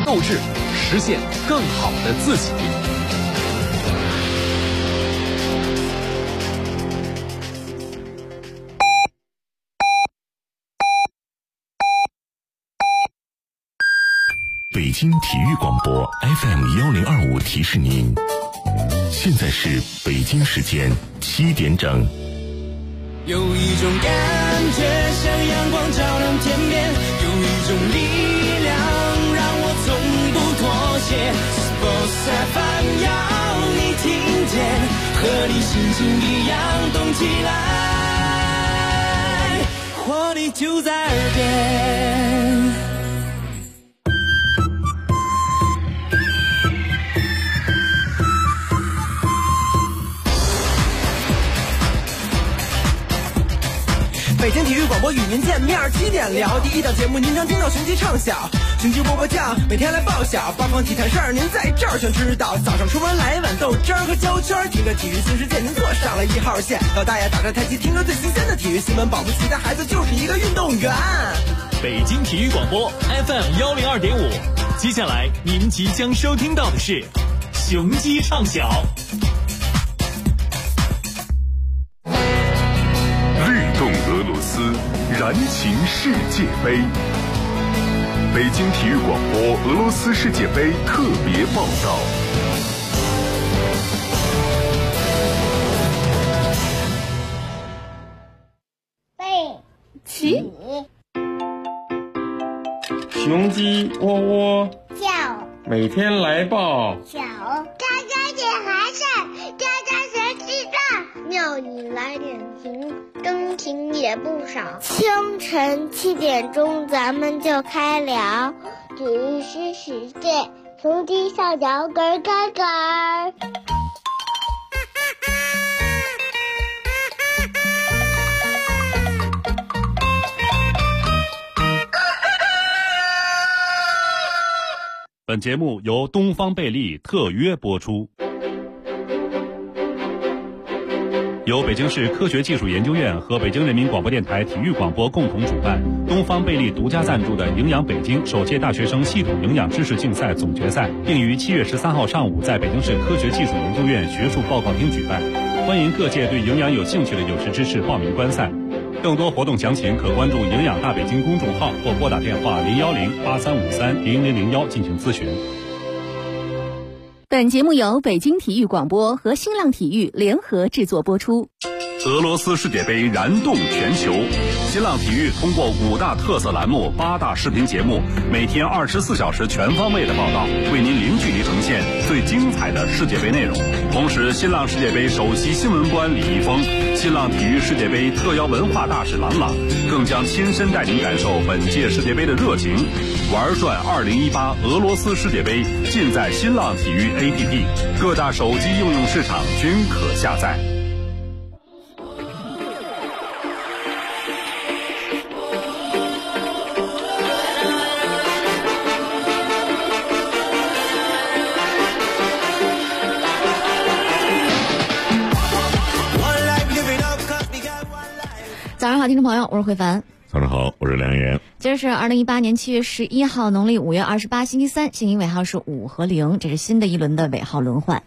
斗志，实现更好的自己。 北京体育广播 FM1025提示您，现在是北京时间7点整。 有一种感觉像阳光照亮天边，有一种力量让我从不妥协。Sports FM 要你听见，和你心情一样动起来，活力就在耳边。 北京体育广播与您见面，7点聊。第一档节目您常听到雄鸡唱晓，雄鸡波波酱每天来报晓，八方体坛事儿您在这儿全知道。早上出门来一碗豆汁儿和焦圈，听着体育新世界您坐上了1号线。老大爷打着太极听着最新鲜的体育新闻，保不齐的孩子就是一个运动员。 北京体育广播 FM102.5，接下来您即将收听到的是雄鸡唱晓。 俄罗斯燃情世界杯，北京体育广播俄罗斯世界杯特别报道。 背起， 雄鸡窝窝叫， 每天来报小，家家点孩子，家家学吃饭，庙里来点情，真情也不少。清晨7点钟，咱们就开聊，体育新世界，雄鸡上脚咯咯咯。 本节目由东方贝利特约播出，由北京市科学技术研究院和北京人民广播电台体育广播共同主办，东方贝利独家赞助的营养北京首届大学生系统营养知识竞赛总决赛，并于7月13号上午在北京市科学技术研究院学术报告厅举办。欢迎各界对营养有兴趣的有识之士报名观赛。更多活动详情可关注营养大北京公众号或拨打电话010-8353-0001进行咨询。 本节目由北京体育广播和新浪体育联合制作播出。 俄罗斯世界杯燃动全球，新浪体育通过5大特色栏目、8大视频节目，每天24小时全方位的报道，为您零距离呈现最精彩的世界杯内容。同时，新浪世界杯首席新闻官李易峰、新浪体育世界杯特邀文化大使郎朗，更将亲身带您感受本届世界杯的热情。玩转2018俄罗斯世界杯，尽在新浪体育 APP， 各大手机应用市场均可下载。 早上好，听众朋友，我是慧凡。 早上好，我是梁岩。 今儿是2018年7月11号，农历5月28，星期三，姓名尾号是5和0，这是新的一轮的尾号轮换。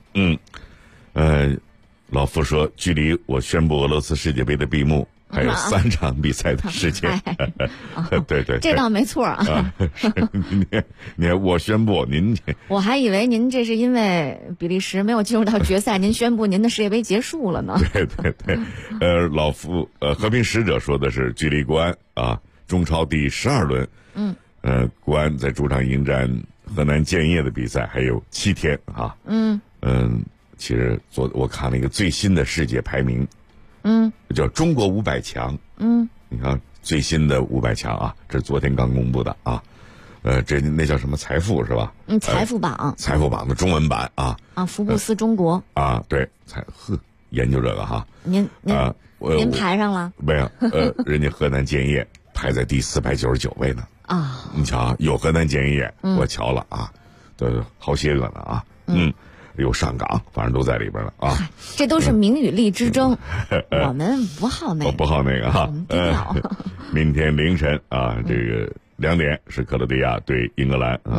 老傅说，距离我宣布俄罗斯世界杯的闭幕还有3场比赛的时间。对对， 这倒没错啊。 您我宣布您， 我还以为您这是因为比利时没有进入到决赛，您宣布您的世界杯结束了呢。 对对对，老傅和平使者说的是距离国安啊中超第12轮，国安在主场迎战河南建业的比赛还有7天啊。其实我看了一个最新的世界排名，叫中国500强。你看最新的500强啊，这是昨天刚公布的啊。那叫什么财富是吧？ 财富榜， 财富榜的中文版啊。 福布斯中国啊，对，研究这个哈。 您排上了？ 没有，人家河南建业排在第499位呢。啊，你瞧，有河南建业，我瞧了啊，都好些个呢啊。有上港，反正都在里边了啊。 这都是名与利之争，我们不好那个， 不好那个哈。 明天凌晨啊，这个2点是克罗地亚对英格兰啊。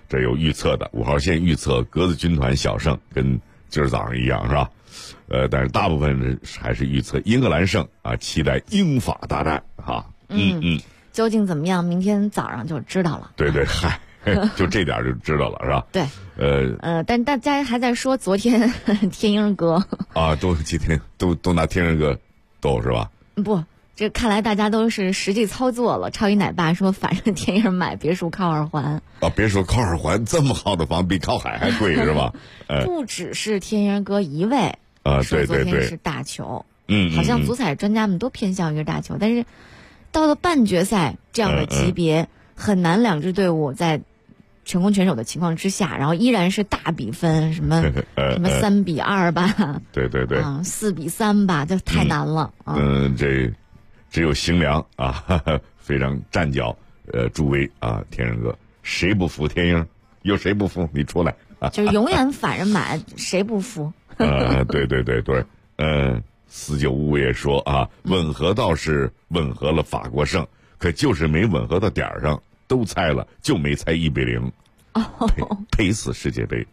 这有预测的，5号线预测格子军团小胜，跟今儿早上一样是吧？但是大部分人还是预测英格兰胜啊，期待英法大战哈。 究竟怎么样？明天早上就知道了。 对，嗨，就这点就知道了是吧？ 对。但大家还在说昨天天鹰哥啊，都今天都拿天鹰哥斗是吧？ 不，这看来大家都是实际操作了。超级奶爸说，反正天鹰买别墅靠二环啊，别说靠二环，这么好的房比靠海还贵是吧？ 不只是天鹰哥一位啊， 说昨天是大球，好像足彩专家们都偏向于大球，但是到了半决赛这样的级别，很难两支队伍在全攻全守的情况之下，然后依然是大比分，什么3-2吧， 对 ，4-3吧，这太难了。 这只有星良啊，非常站脚，助威啊，天鹰哥，谁不服天鹰？有谁不服？你出来啊！ 就是永远反着买，谁不服？ 对，4955也说啊，吻合倒是吻合了法国胜，可就是没吻合到点儿上，都猜了，就没猜1-0，赔死世界杯。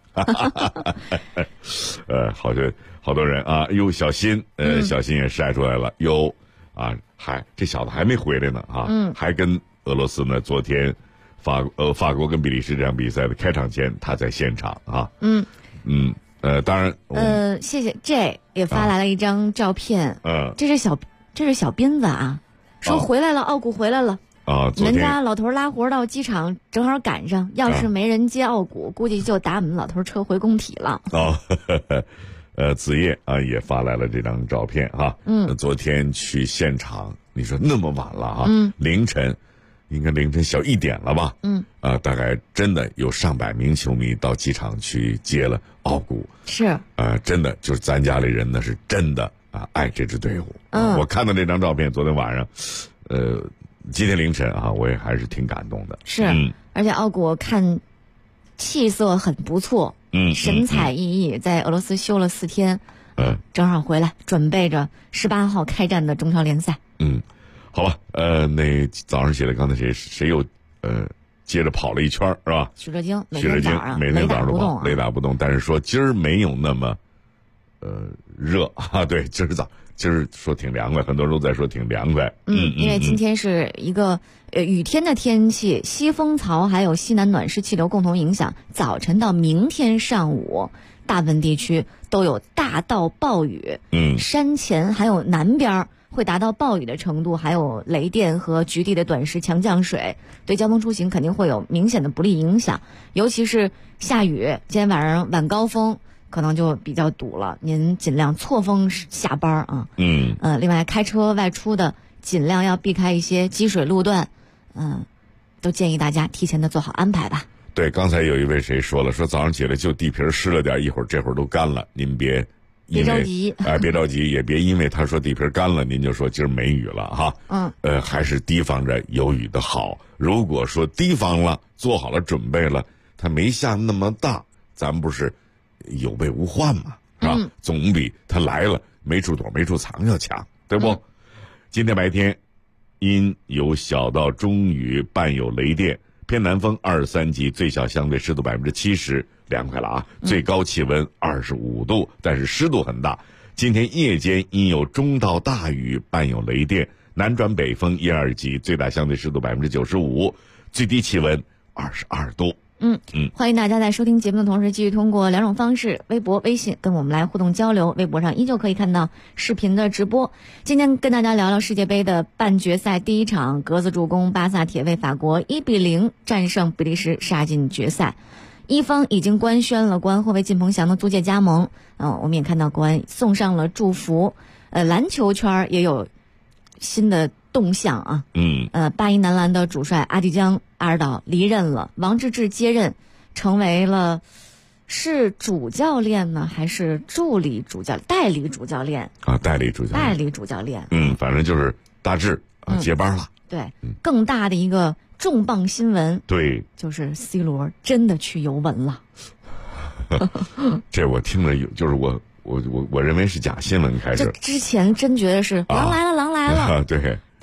好多人啊，小新，小新也晒出来了，这小子还没回来呢啊，还跟俄罗斯呢，昨天法国跟比利时这场比赛的开场前，他在现场啊，当然， 谢谢 J 也发来了一张照片，这是小斌子啊，说回来了，奥古回来了啊， 人家老头拉活到机场正好赶上，要是没人接奥古，估计就打我们老头车回工体了。 子夜啊也发来了这张照片哈，昨天去现场，你说那么晚了哈，凌晨。应该凌晨小1点了吧？大概真的有上百名球迷到机场去接了奥古。 是真的就是咱家里人呢是真的爱这支队伍。我看到这张照片，昨天晚上，今天凌晨啊，我也还是挺感动的。 是，而且奥古看气色很不错，神采奕奕，在俄罗斯休了4天，正好回来，准备着18号开战的中超联赛。 好吧，那早上起来，刚才谁又接着跑了一圈是吧？ 许哲京每天早上都跑，雷打不动。但是说今儿没有那么热啊，对，今儿说挺凉快，很多人都在说挺凉快。 因为今天是一个雨天的天气，西风槽还有西南暖湿气流共同影响，早晨到明天上午，大部分地区都有大到暴雨。山前还有南边会达到暴雨的程度，还有雷电和局地的短时强降水，对交通出行肯定会有明显的不利影响。尤其是下雨，今天晚上晚高峰可能就比较堵了，您尽量错峰下班啊。另外开车外出的尽量要避开一些积水路段，都建议大家提前的做好安排吧。 对，刚才有一位谁说了，说早上起来就地皮湿了点，这会儿都干了，您别着急， 别着急，也别因为他说地皮干了，您就说今儿没雨了哈。还是提防着有雨的好。如果说提防了，做好了准备了，它没下那么大，咱不是有备无患嘛，是吧？总比它来了没处躲没处藏要强，对不？今天白天阴有小到中雨，伴有雷电，偏南风2-3级，最小相对湿度70%。凉快了啊！最高气温25度，但是湿度很大。今天夜间阴有中到大雨，伴有雷电，南转北风1-2级，最大相对湿度95%，最低气温22度。 欢迎大家在收听节目的同时，继续通过2种方式，微博、微信跟我们来互动交流。微博上依旧可以看到视频的直播。今天跟大家聊聊世界杯的半决赛第一场，格子助攻，巴萨铁卫法国1-0战胜比利时，杀进决赛。一方已经官宣了国安后卫靳鹏翔的租借加盟，我们也看到国安送上了祝福。篮球圈也有新的动向啊。巴黎男篮的主帅阿迪江阿尔岛离任了，王治郅接任，成为了是主教练呢，还是助理主教代理主教练啊？代理主教练。反正就是大致接班了。 对，更大的一个重磅新闻， 对， 就是 C 罗真的去尤文了。 这我听了就是我认为是假新闻开始。 这之前真觉得是狼来了，狼来了。 对，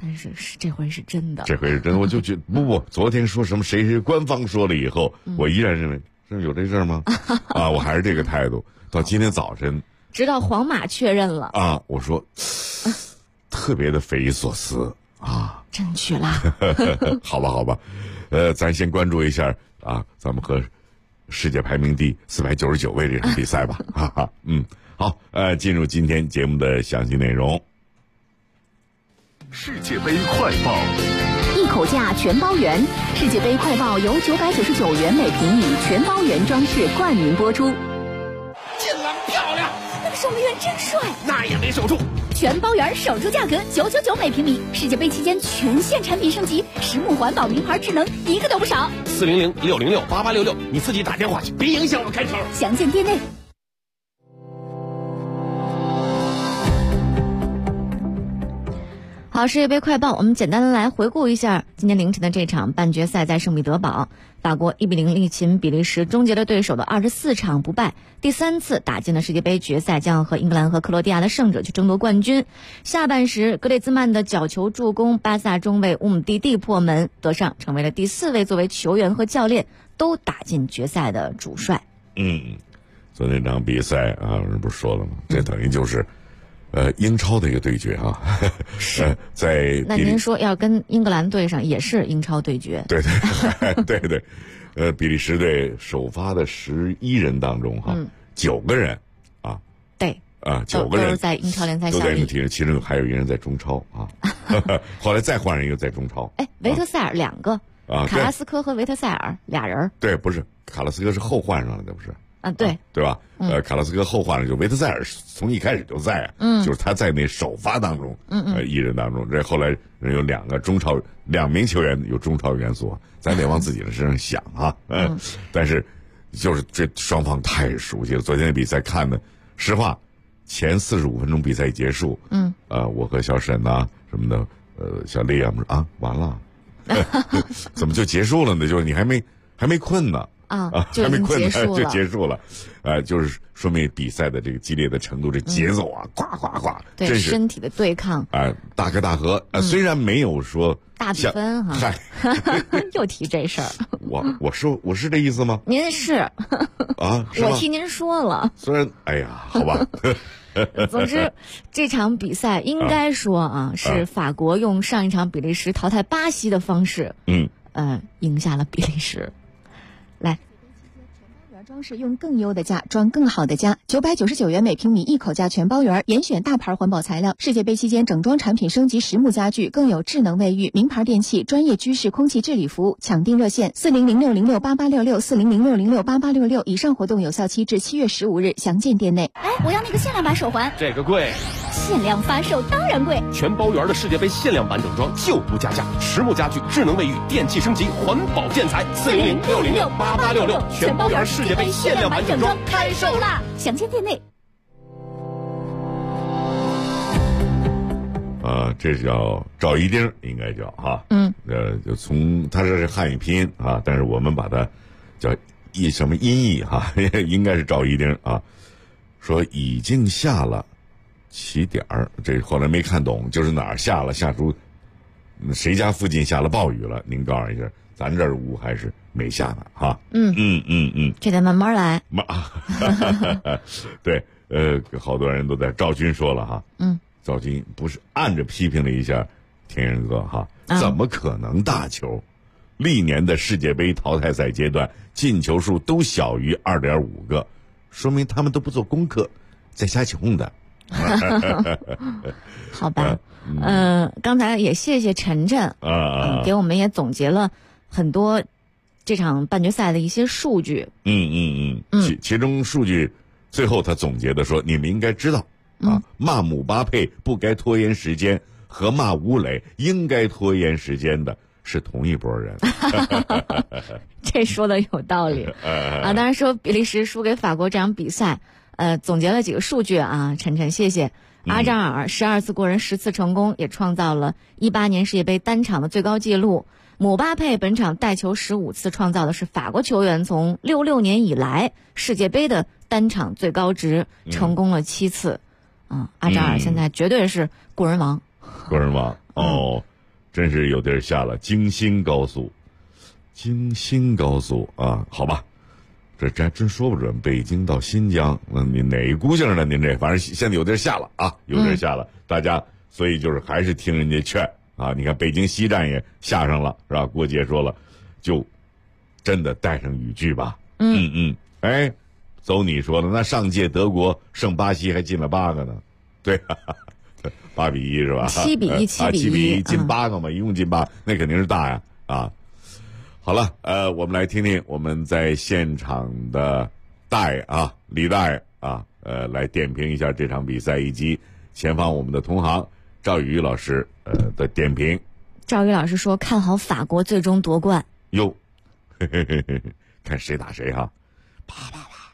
但是这回是真的， 这回是真的。我就觉得不，昨天说什么谁官方说了以后，我依然认为是有这事儿吗？啊，我还是这个态度。到今天早晨， 直到皇马确认了啊，我说特别的匪夷所思啊， 真去啦。 好吧，咱先关注一下啊，咱们和世界排名第499位这场比赛吧，哈哈，好，进入今天节目的详细内容。 世界杯快报， 一口价全包圆。世界杯快报由999元每平米全包圆装饰冠名播出。 进了，漂亮！ 那个守门员真帅， 那也没守住。 全包圆守住价格999每平米。世界杯期间全线产品升级，实木环保名牌智能一个都不少。 400-606-8866，你自己打电话去，别影响我开车。 详见店内。 好，世界杯快报，我们简单的来回顾一下今天凌晨的这场半决赛，在圣彼得堡，法国1-0力擒比利时，终结了对手的24场不败，第3次打进了世界杯决赛，将和英格兰和克罗地亚的胜者去争夺冠军。下半时，格列兹曼的角球助攻，巴萨中卫乌姆蒂蒂破门得上，成为了第4位作为球员和教练都打进决赛的主帅。 昨天这场比赛啊，人不是说了吗？这等于就是英超的一个对决啊，是在那您说要跟英格兰对上，也是英超对决？ 对，比利时队首发的11人当中哈，9个人啊， 对啊，9个人都是在英超联赛效力， 其中还有一人在中超啊，后来再换人一个在中超。 维特塞尔2个啊，卡拉斯科和维特塞尔俩人。对， 不是卡拉斯科是后换上来的，不是？对吧？卡拉斯科后换了，就维特塞尔从一开始就在，就是他在那首发当中，一人当中，这后来人有2个中超，2名球员有中超元素，咱得往自己的身上想啊，但是就是这双方太熟悉了。昨天的比赛看的，实话，前45分钟比赛结束，我和小沈呐什么的，小丽啊，完了，怎么就结束了呢？就是你还没困呢。 就已经结束了， 就结束了，就是说明比赛的这个激烈的程度，这节奏啊，呱呱呱， 对， 真是身体的对抗大开大合。虽然没有说大比分哈，又提这事儿， 我是这意思吗？ 您是啊，我替您说了。 虽然好吧。 总之，这场比赛应该说是法国用上一场比利时淘汰巴西的方式，赢下了比利时。来， 装饰用更优的价装更好的家，999元每平米，一口价全包圆，严选大牌环保材料。世界杯期间整装产品升级实木家具，更有智能卫浴、名牌电器、专业居室空气治理服务。抢订热线400-606-8866，400-606-8866。以上活动有效期至7月15日，详见店内。 我要那个限量版手环， 这个贵。 限量发售当然贵， 全包圆的世界杯限量版整装就不加价，实木家具、智能卫浴、电器升级、环保建材，400-606-8866，全包圆世界杯限量版整装开售啦！ 详见店内。 这叫赵一丁，应该叫哈，就从它这是汉语拼音啊，但是我们把它叫什么音译哈，应该是赵一丁啊，说已经下了起点儿，这后来没看懂，就是哪儿下出谁家附近下了暴雨了，您告诉一下，咱这儿屋还是没下呢哈。 这得慢慢来。 对，好多人都在，赵军说了哈，赵军不是按着批评了一下天人哥哈，怎么可能大球？历年的世界杯淘汰赛阶段进球数都小于2.5个，说明他们都不做功课，在瞎起哄的。 好吧，刚才也谢谢晨晨给我们也总结了很多这场半决赛的一些数据。 其中数据最后他总结的说，你们应该知道骂姆巴佩不该拖延时间和骂吴磊应该拖延时间的是同一拨人。 这说的有道理当然说比利时输给法国这场比赛，总结了几个数据啊，晨晨谢谢。阿扎尔12次过人10次成功，也创造了18年世界杯单场的最高纪录。姆巴佩本场带球15次，创造的是法国球员从66年以来世界杯的单场最高值，成功了7次。阿扎尔现在绝对是过人王。 真是有地儿下了京新高速啊，好吧，这还真说不准。北京到新疆，您哪个估性呢？您这反正现在有地儿下了啊，有地儿下了，大家所以就是还是听人家劝啊。你看北京西站也下上了，是吧？郭杰说了，就真的带上雨具吧。哎，邹你说的，那上届德国胜巴西还进了8个呢，对，8-1是吧 ？7-1，7-1，7-1 进8个嘛，一共进8，那肯定是大呀啊。好了，我们来听听我们在现场的李大爷啊，来点评一下这场比赛，以及前方我们的同行赵宇老师的点评。 赵宇老师说看好法国最终夺冠。 哟，看谁打谁哈，啪啪啪。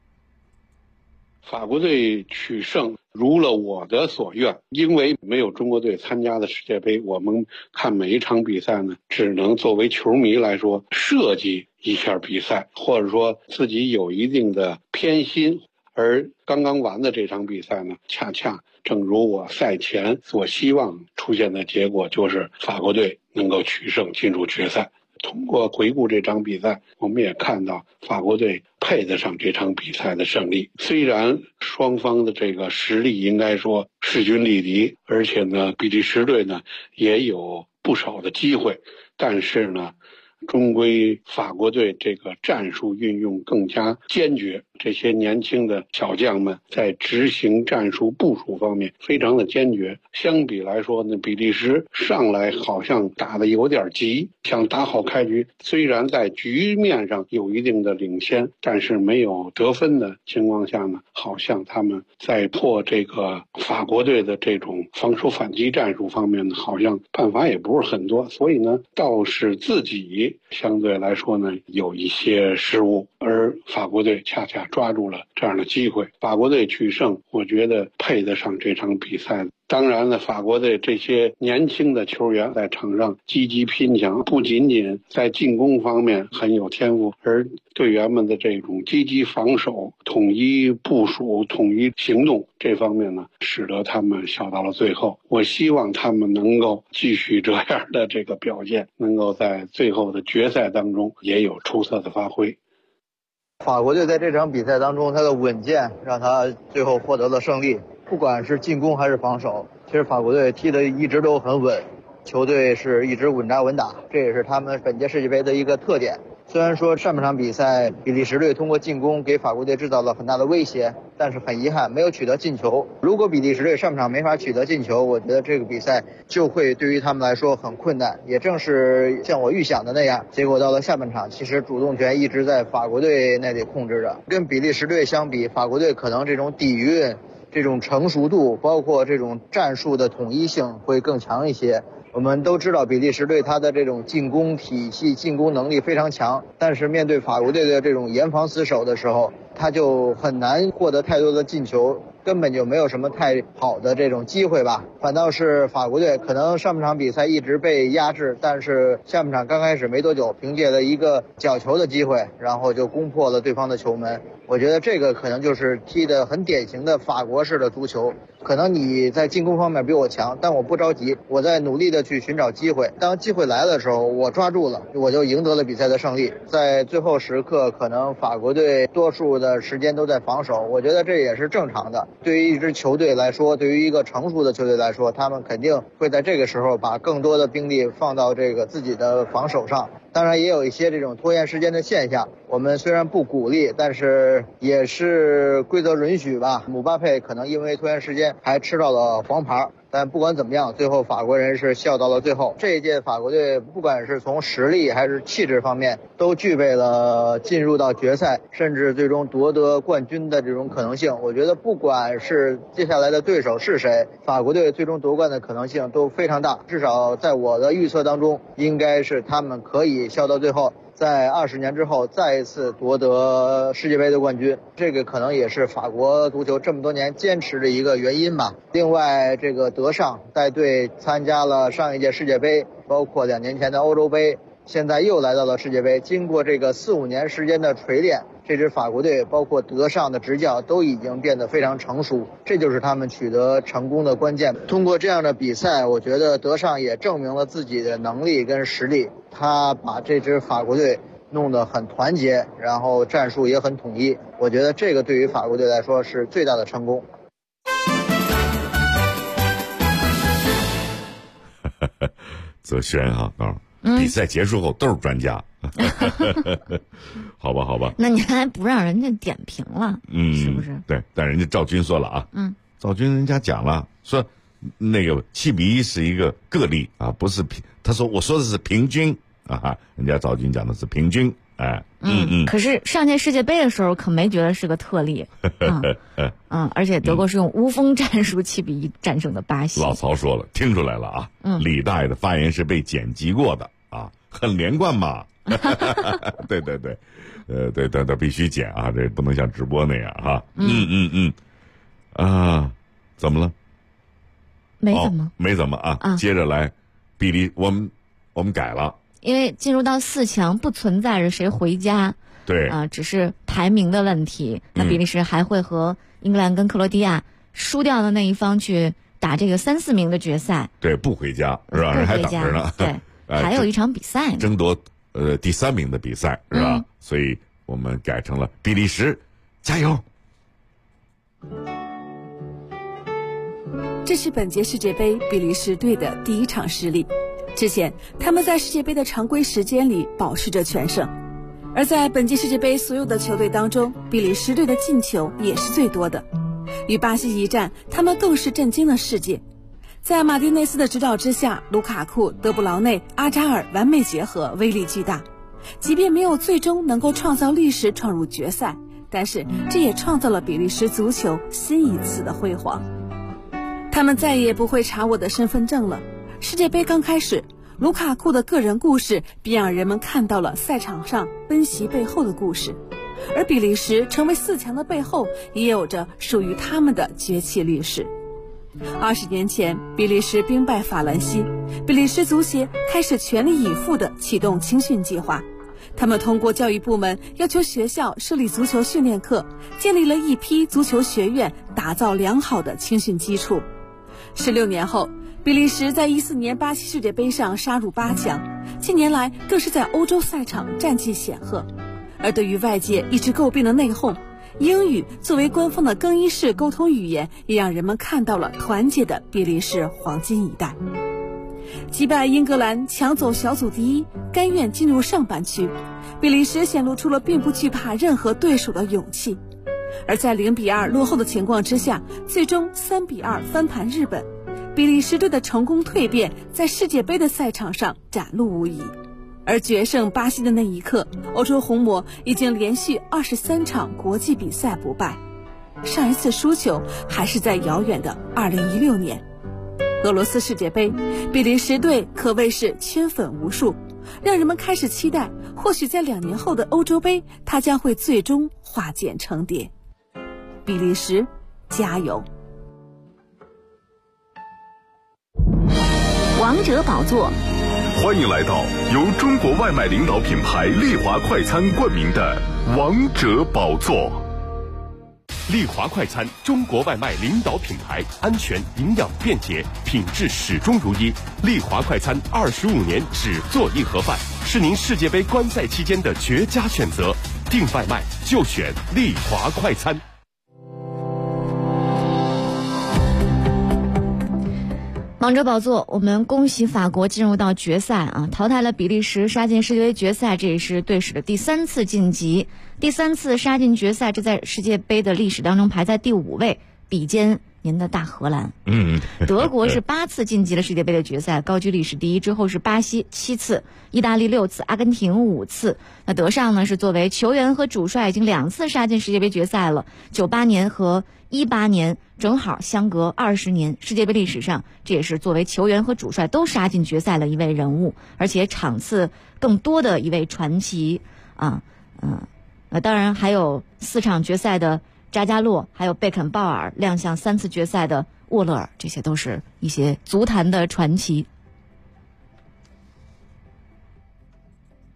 法国队取胜如了我的所愿，因为没有中国队参加的世界杯，我们看每一场比赛呢，只能作为球迷来说设计一下比赛，或者说自己有一定的偏心。而刚刚完的这场比赛呢，恰恰正如我赛前所希望出现的结果，就是法国队能够取胜进入决赛。通过回顾这场比赛，我们也看到法国队配得上这场比赛的胜利。虽然双方的这个实力应该说势均力敌，而且呢，比利时队呢也有不少的机会，但是呢，终归法国队这个战术运用更加坚决，这些年轻的小将们在执行战术部署方面非常的坚决。相比来说呢，比利时上来好像打得有点急，想打好开局，虽然在局面上有一定的领先，但是没有得分的情况下呢，好像他们在破这个法国队的这种防守反击战术方面呢，好像办法也不是很多，所以呢，倒是自己相对来说呢有一些失误，而法国队恰恰抓住了这样的机会。法国队取胜，我觉得配得上这场比赛。当然了，法国队这些年轻的球员在场上积极拼抢，不仅仅在进攻方面很有天赋，而队员们的这种积极防守、统一部署、统一行动这方面呢，使得他们笑到了最后。我希望他们能够继续这样的这个表现，能够在最后的决赛当中也有出色的发挥。 法国队在这场比赛当中，他的稳健让他最后获得了胜利。不管是进攻还是防守，其实法国队踢得一直都很稳，球队是一直稳扎稳打，这也是他们本届世界杯的一个特点。虽然说上半场比赛比利时队通过进攻给法国队制造了很大的威胁，但是很遗憾没有取得进球。如果比利时队上半场没法取得进球，我觉得这个比赛就会对于他们来说很困难。也正是像我预想的那样，结果到了下半场，其实主动权一直在法国队那里控制着。跟比利时队相比，法国队可能这种底蕴、这种成熟度，包括这种战术的统一性会更强一些。我们都知道比利时队他的这种进攻体系、进攻能力非常强，但是面对法国队的这种严防死守的时候，他就很难获得太多的进球，根本就没有什么太好的这种机会吧。反倒是法国队可能上半场比赛一直被压制，但是下半场刚开始没多久，凭借了一个角球的机会，然后就攻破了对方的球门。我觉得这个可能就是踢得很典型的法国式的足球。可能你在进攻方面比我强，但我不着急，我在努力的去寻找机会。当机会来的时候，我抓住了，我就赢得了比赛的胜利。在最后时刻，可能法国队多数的时间都在防守，我觉得这也是正常的。对于一支球队来说，对于一个成熟的球队来说，他们肯定会在这个时候把更多的兵力放到这个自己的防守上。当然也有一些这种拖延时间的现象，我们虽然不鼓励，但是也是规则允许吧。姆巴佩可能因为拖延时间还吃到了黄牌，但不管怎么样，最后法国人是笑到了最后。这一届法国队不管是从实力还是气质方面，都具备了进入到决赛，甚至最终夺得冠军的这种可能性。我觉得不管是接下来的对手是谁，法国队最终夺冠的可能性都非常大。至少在我的预测当中，应该是他们可以笑到最后，在20年之后再一次夺得世界杯的冠军。这个可能也是法国足球这么多年坚持的一个原因吧。另外，这个德尚带队参加了上一届世界杯，包括2年前的欧洲杯，现在又来到了世界杯。经过这个4-5年时间的锤炼， 这支法国队包括德尚的执教都已经变得非常成熟，这就是他们取得成功的关键。通过这样的比赛，我觉得德尚也证明了自己的能力跟实力，他把这支法国队弄得很团结，然后战术也很统一，我觉得这个对于法国队来说是最大的成功。 泽轩哈比赛结束后都是专家。好吧好吧， 那你还不让人家点评了，是不是？ 对，但人家赵军说了啊，赵军人家讲了，说那个7-1是一个个例啊，不是他说我说的是平均啊，人家赵军讲的是平均，哎， 可是上届世界杯的时候可没觉得是个特例，而且德国是用无锋战术7-1战胜的巴西。 老曹说了，听出来了啊，李大爷的发言是被剪辑过的啊，很连贯嘛。对对对，对，必须剪啊，这不能像直播那样哈。怎么了？没怎么啊。接着来，比利，我们改了， 因为进入到4强不存在着谁回家， 对只是排名的问题。那比利时还会和英格兰跟克罗地亚输掉的那一方去打这个3、4名的决赛。 对，不回家是吧？人还等着呢。 对，还有一场比赛呢， 争夺第3名的比赛是吧？所以我们改成了比利时加油。 这是本届世界杯比利时队的第一场失利。之前他们在世界杯的常规时间里保持着全胜，而在本届世界杯所有的球队当中，比利时队的进球也是最多的。与巴西一战，他们更是震惊了世界。在马丁内斯的指导之下，卢卡库、德布劳内、阿扎尔完美结合，威力巨大。即便没有最终能够创造历史闯入决赛，但是这也创造了比利时足球新一次的辉煌。他们再也不会查我的身份证了。世界杯刚开始，卢卡库的个人故事便让人们看到了赛场上奔袭背后的故事，而比利时成为4强的背后也有着属于他们的崛起历史。20年前，比利时兵败法兰西，比利时足协开始全力以赴地启动青训计划。他们通过教育部门要求学校设立足球训练课，建立了一批足球学院，打造良好的青训基础。16年后，比利时在14年巴西世界杯上杀入8强，近年来更是在欧洲赛场战绩显赫。而对于外界一直诟病的内讧，英语作为官方的更衣室沟通语言，也让人们看到了团结的比利时黄金一代。击败英格兰，抢走小组第一，甘愿进入上半区，比利时显露出了并不惧怕任何对手的勇气。而在0-2落后的情况之下，最终3-2翻盘日本，比利时队的成功蜕变在世界杯的赛场上展露无遗。而决胜巴西的那一刻，欧洲红魔已经连续23场国际比赛不败，上一次输球还是在遥远的2016年。俄罗斯世界杯，比利时队可谓是圈粉无数，让人们开始期待，或许在2年后的欧洲杯，它将会最终化茧成蝶。比利时，加油！ 王者宝座， 欢迎来到由中国外卖领导品牌丽华快餐冠名的王者宝座。 丽华快餐，中国外卖领导品牌，安全、营养、便捷，品质始终如一。丽华快餐25年只做一盒饭，是您世界杯观赛期间的绝佳选择。订外卖就选丽华快餐。 王者宝座，我们恭喜法国进入到决赛啊，淘汰了比利时，杀进世界杯决赛，这也是队史的第3次晋级，第3次杀进决赛，这在世界杯的历史当中排在第5位，比肩您的大荷兰。德国是8次晋级了世界杯的决赛，高居历史第一，之后是巴西7次，意大利6次，阿根廷5次。那德尚呢是作为球员和主帅已经2次杀进世界杯决赛了，98年和18年正好相隔20年，世界杯历史上这也是作为球员和主帅都杀进决赛的一位人物，而且场次更多的一位传奇啊。当然还有4场决赛的扎加洛，还有贝肯鲍尔，亮相3次决赛的沃勒尔，这些都是一些足坛的传奇。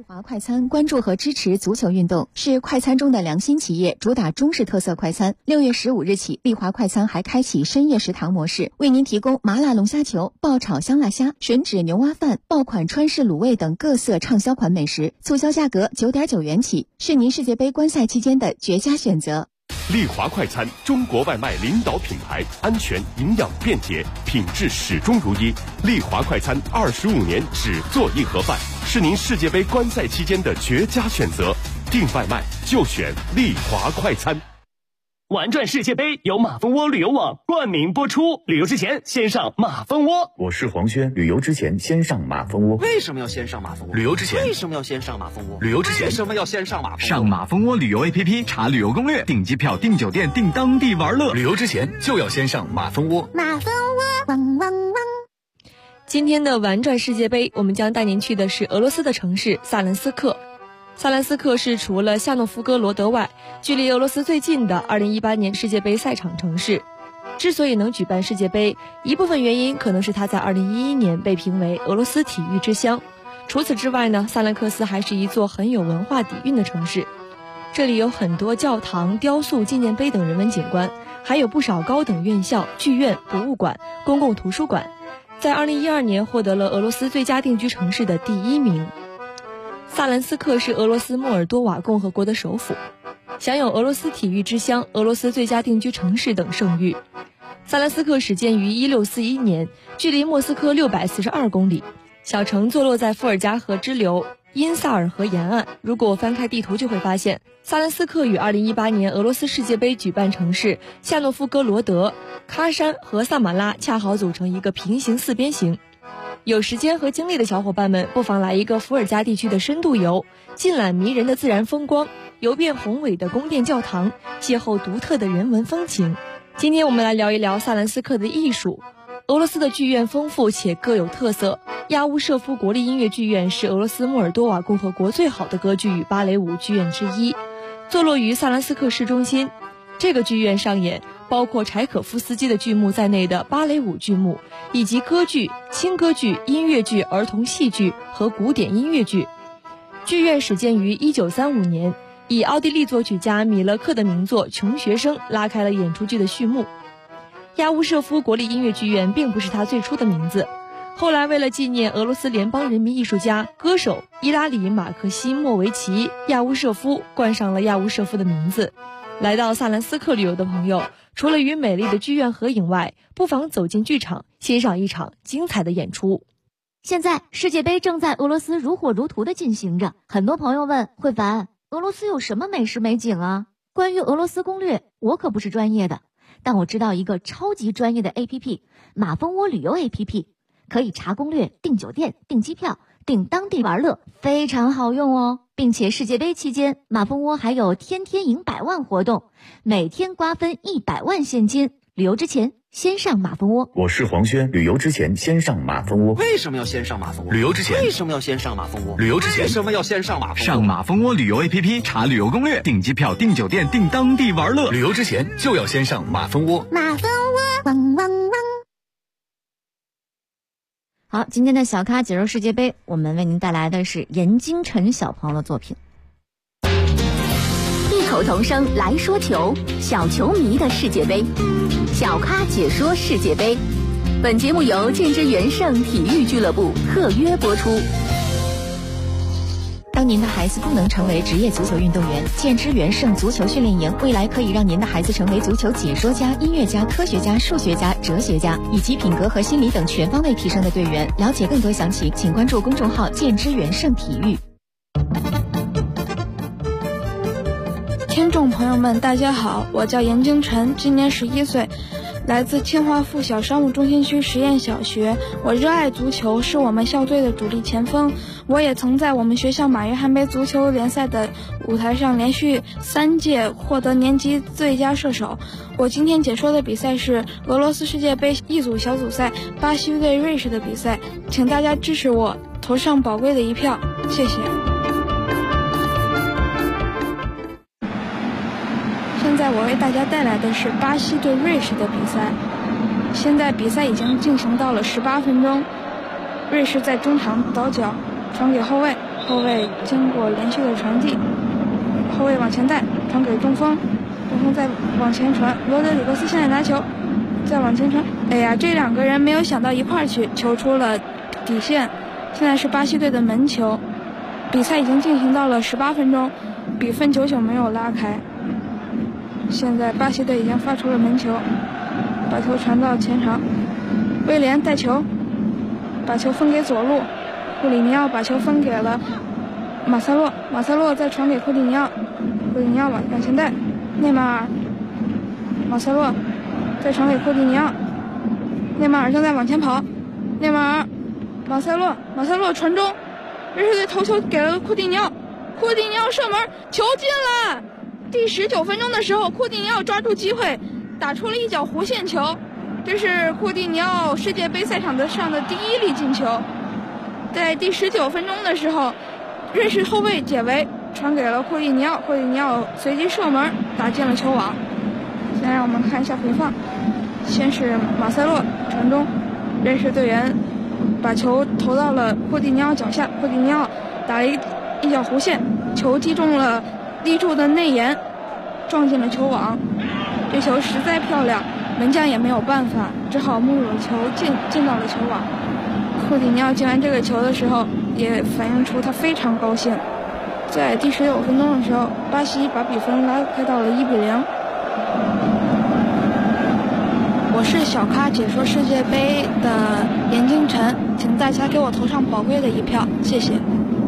华快餐关注和支持足球运动，是快餐中的良心企业，主打中式特色快餐。6月15日起，丽华快餐还开启深夜食堂模式，为您提供麻辣龙虾球、爆炒香辣虾、吮指牛蛙饭、爆款川式卤味等各色畅销款美食，促销价格9.9元起，是您世界杯观赛期间的绝佳选择。 丽华快餐，中国外卖领导品牌，安全、营养、便捷，品质始终如一。丽华快餐25年只做一盒饭，是您世界杯观赛期间的绝佳选择。订外卖就选丽华快餐。 玩转世界杯由马蜂窝旅游网冠名播出，旅游之前先上马蜂窝。 我是黄轩，旅游之前先上马蜂窝。 为什么要先上马蜂窝？ 旅游之前为什么要先上马蜂窝？ 旅游之前为什么要先上马蜂窝？ 上马蜂窝旅游 APP 查旅游攻略，订机票、订酒店、订当地玩乐。旅游之前就要先上马蜂窝。 马蜂窝，汪汪汪！ 今天的玩转世界杯，我们将带您去的是俄罗斯的城市萨兰斯克。萨兰斯克是除了夏诺夫哥罗德外，距离俄罗斯最近的2018年世界杯赛场城市。之所以能举办世界杯，一部分原因可能是它在2011年被评为俄罗斯体育之乡。除此之外呢，萨兰克斯还是一座很有文化底蕴的城市。这里有很多教堂、雕塑、纪念碑等人文景观，还有不少高等院校、剧院、博物馆、公共图书馆。在2012年获得了俄罗斯最佳定居城市的第1名。萨兰斯克是俄罗斯莫尔多瓦共和国的首府，享有俄罗斯体育之乡、俄罗斯最佳定居城市等盛誉。萨兰斯克始建于1641年，距离莫斯科642公里。小城坐落在伏尔加河支流因萨尔河沿岸。如果翻开地图就会发现，萨兰斯克与2018年俄罗斯世界杯举办城市夏诺夫哥罗德、喀山和萨马拉恰好组成一个平行四边形。有时间和精力的小伙伴们，不妨来一个伏尔加地区的深度游，尽览迷人的自然风光，游遍宏伟的宫殿教堂，邂逅独特的人文风情。今天我们来聊一聊萨兰斯克的艺术。俄罗斯的剧院丰富且各有特色，亚乌舍夫国立音乐剧院是俄罗斯莫尔多瓦共和国最好的歌剧与芭蕾舞剧院之一，坐落于萨兰斯克市中心。这个剧院上演包括柴可夫斯基的剧目在内的芭蕾舞剧目，以及歌剧、轻歌剧、音乐剧、儿童戏剧和古典音乐剧。剧院始建于1935年，以奥地利作曲家米勒克的名作《穷学生》拉开了演出剧的序幕。亚乌舍夫国立音乐剧院并不是他最初的名字，后来为了纪念俄罗斯联邦人民艺术家、歌手伊拉里·马克西莫维奇·亚乌舍夫冠上了亚乌舍夫的名字。来到萨兰斯克旅游的朋友，除了与美丽的剧院合影外，不妨走进剧场，欣赏一场精彩的演出。 现在世界杯正在俄罗斯如火如荼地进行着，很多朋友问慧凡，俄罗斯有什么美食美景啊？关于俄罗斯攻略，我可不是专业的，但我知道一个超级专业的 APP， 马蜂窝旅游 APP， 可以查攻略、订酒店、订机票、订当地玩乐，非常好用哦。并且世界杯期间，马蜂窝还有天天赢100万活动，每天瓜分100万现金。旅游之前先上马蜂窝。 我是黄轩，旅游之前先上马蜂窝。 为什么要先上马蜂窝？ 旅游之前为什么要先上马蜂窝？ 旅游之前为什么要先上马蜂窝？ 上马蜂窝旅游 APP 查旅游攻略，订机票、订酒店、订当地玩乐。旅游之前就要先上马蜂窝。 马蜂窝，汪汪汪！ 好，今天的小咖解说世界杯，我们为您带来的是严京晨小朋友的作品。 异口同声来说球，小球迷的世界杯，小咖解说世界杯。本节目由建之元盛体育俱乐部特约播出。 当您的孩子不能成为职业足球运动员，建之元盛足球训练营未来可以让您的孩子成为足球解说家、音乐家、科学家、数学家、哲学家，以及品格和心理等全方位提升的队员。了解更多详情，请关注公众号建之元盛体育。 听众朋友们大家好，我叫严京晨，今年11岁，来自清华附小商务中心区实验小学。我热爱足球，是我们校队的主力前锋。我也曾在我们学校马约翰杯足球联赛的舞台上连续3届获得年级最佳射手。我今天解说的比赛是俄罗斯世界杯一组小组赛巴西对瑞士的比赛，请大家支持我，投上宝贵的一票，谢谢。现在我为大家带来的是巴西对瑞士的比赛。现在比赛已经进行到了18分钟，瑞士在中场倒脚传给后卫， 后卫经过连续的传递，后卫往前带，传给中锋，中锋再往前传，罗德里格斯现在拿球，再往前传。哎呀，这两个人没有想到一块儿去，球出了底线。现在是巴西队的门球，比赛已经进行到了18分钟，比分9-9没有拉开。现在巴西队已经发出了门球，把球传到前场，威廉带球，把球分给左路，库里尼奥把球分给了马塞洛，马塞洛再传给库蒂尼奥，库蒂尼奥往前带，内马尔，马塞洛再传给库蒂尼奥，内马尔正在往前跑，内马尔，马塞洛传中，瑞士队头球给了库蒂尼奥，库蒂尼奥射门，球进了。第19分钟的时候，库蒂尼奥抓住机会打出了一脚弧线球，这是库蒂尼奥世界杯赛场上的第1粒进球。在第19分钟的时候，瑞士后卫解围传给了库蒂尼奥，库蒂尼奥随即射门打进了球网。先让我们看一下回放，先是马塞洛传中，瑞士队员把球投到了库蒂尼奥脚下，库蒂尼奥打了一脚弧线，球击中了立柱的内沿，撞进了球网。这球实在漂亮，门将也没有办法，只好目入球进到了球网。库蒂尼奥进完这个球的时候，也反映出他非常高兴。在第19分钟的时候，巴西把比分拉开到了1-0。我是小咖解说世界杯的严京晨，请大家给我投上宝贵的一票，谢谢。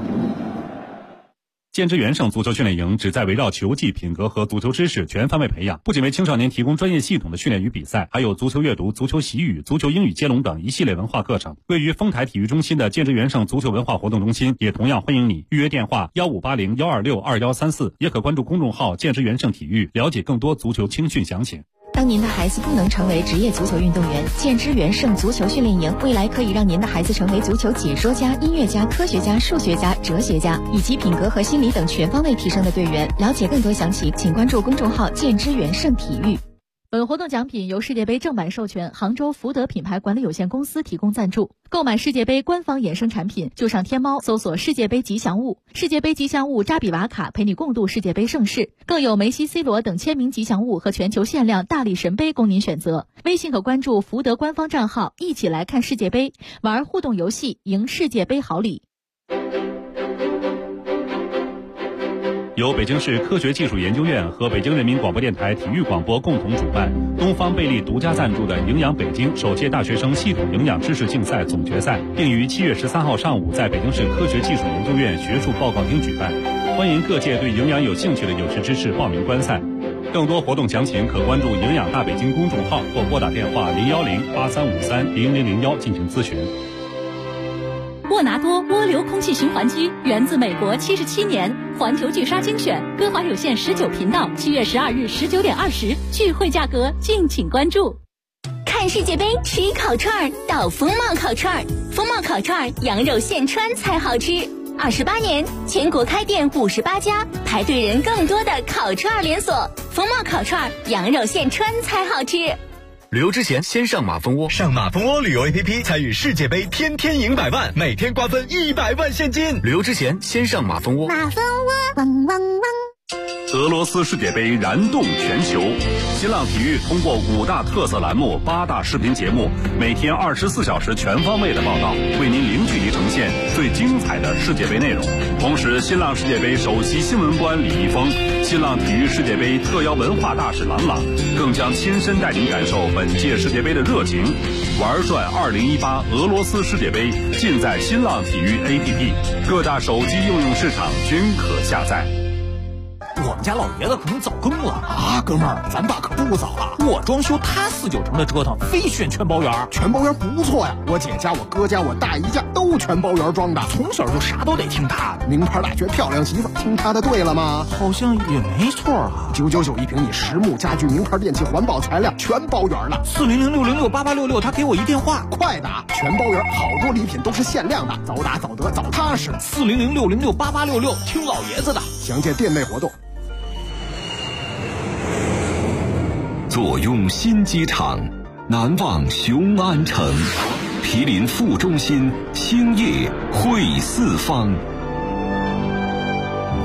建之元盛足球训练营旨在围绕球技、品格和足球知识全方位培养，不仅为青少年提供专业系统的训练与比赛，还有足球阅读、足球习语、足球英语接龙等一系列文化课程。位于丰台体育中心的建之元盛足球文化活动中心也同样欢迎你。预约电话1580-126-2134，也可关注公众号建之元盛体育，了解更多足球青训详情。 当您的孩子不能成为职业足球运动员，建之元盛足球训练营未来可以让您的孩子成为足球解说家、音乐家、科学家、数学家、哲学家，以及品格和心理等全方位提升的队员。了解更多详情，请关注公众号建之元盛体育。 本活动奖品由世界杯正版授权杭州福德品牌管理有限公司提供赞助。购买世界杯官方衍生产品，就上天猫搜索世界杯吉祥物，世界杯吉祥物扎比瓦卡陪你共度世界杯盛世，更有梅西、C 罗等签名吉祥物和全球限量大力神杯供您选择。微信可关注福德官方账号，一起来看世界杯，玩互动游戏，赢世界杯好礼。 由北京市科学技术研究院和北京人民广播电台体育广播共同主办，东方贝利独家赞助的营养北京首届大学生系统营养知识竞赛总决赛，并于7月13号上午在北京市科学技术研究院学术报告厅举办。欢迎各界对营养有兴趣的有识之士报名观赛。更多活动详情可关注营养大北京公众号或拨打电话010-8353-0001进行咨询。 沃拿多涡流空气循环机源自美国77年，环球巨鲨精选，歌华有线19频道，7月12日19点20，聚会价格敬请关注。 看世界杯吃烤串到风貌烤串，风貌烤串羊肉现穿才好吃。28年，全国开店58家，排队人更多的烤串连锁。风貌烤串羊肉现穿才好吃。 旅游之前先上马蜂窝，上马蜂窝旅游 APP 参与世界杯，天天赢100万，每天瓜分100万现金。旅游之前先上马蜂窝。 马蜂窝，汪汪汪。 俄罗斯世界杯燃动全球，新浪体育通过5大特色栏目、8大视频节目，每天24小时全方位的报道，为您零距离呈现最精彩的世界杯内容。同时，新浪世界杯首席新闻官李易峰、新浪体育世界杯特邀文化大使郎朗，更将亲身带您感受本届世界杯的热情。玩转2018俄罗斯世界杯，尽在新浪体育 APP， 各大手机应用市场均可下载。 我们家老爷子可能早更了啊，哥们儿，咱爸可不早了。我装修，他4、9成的折腾，非选全包圆。 全包圆不错呀，我姐家、我哥家、我大姨家都全包圆装的， 从小就啥都得听他的。 名牌大学漂亮媳妇，听他的对了吗？ 好像也没错啊。 999一平米，实木家具、名牌电器、环保材料，全包圆了。 40060688866，他给我一电话， 快打！全包圆，好多礼品都是限量的，早打早得早踏实。 40060688866，听老爷子的。 详见店内活动。 坐拥新机场，难忘雄安城，毗邻副中心，星夜会四方。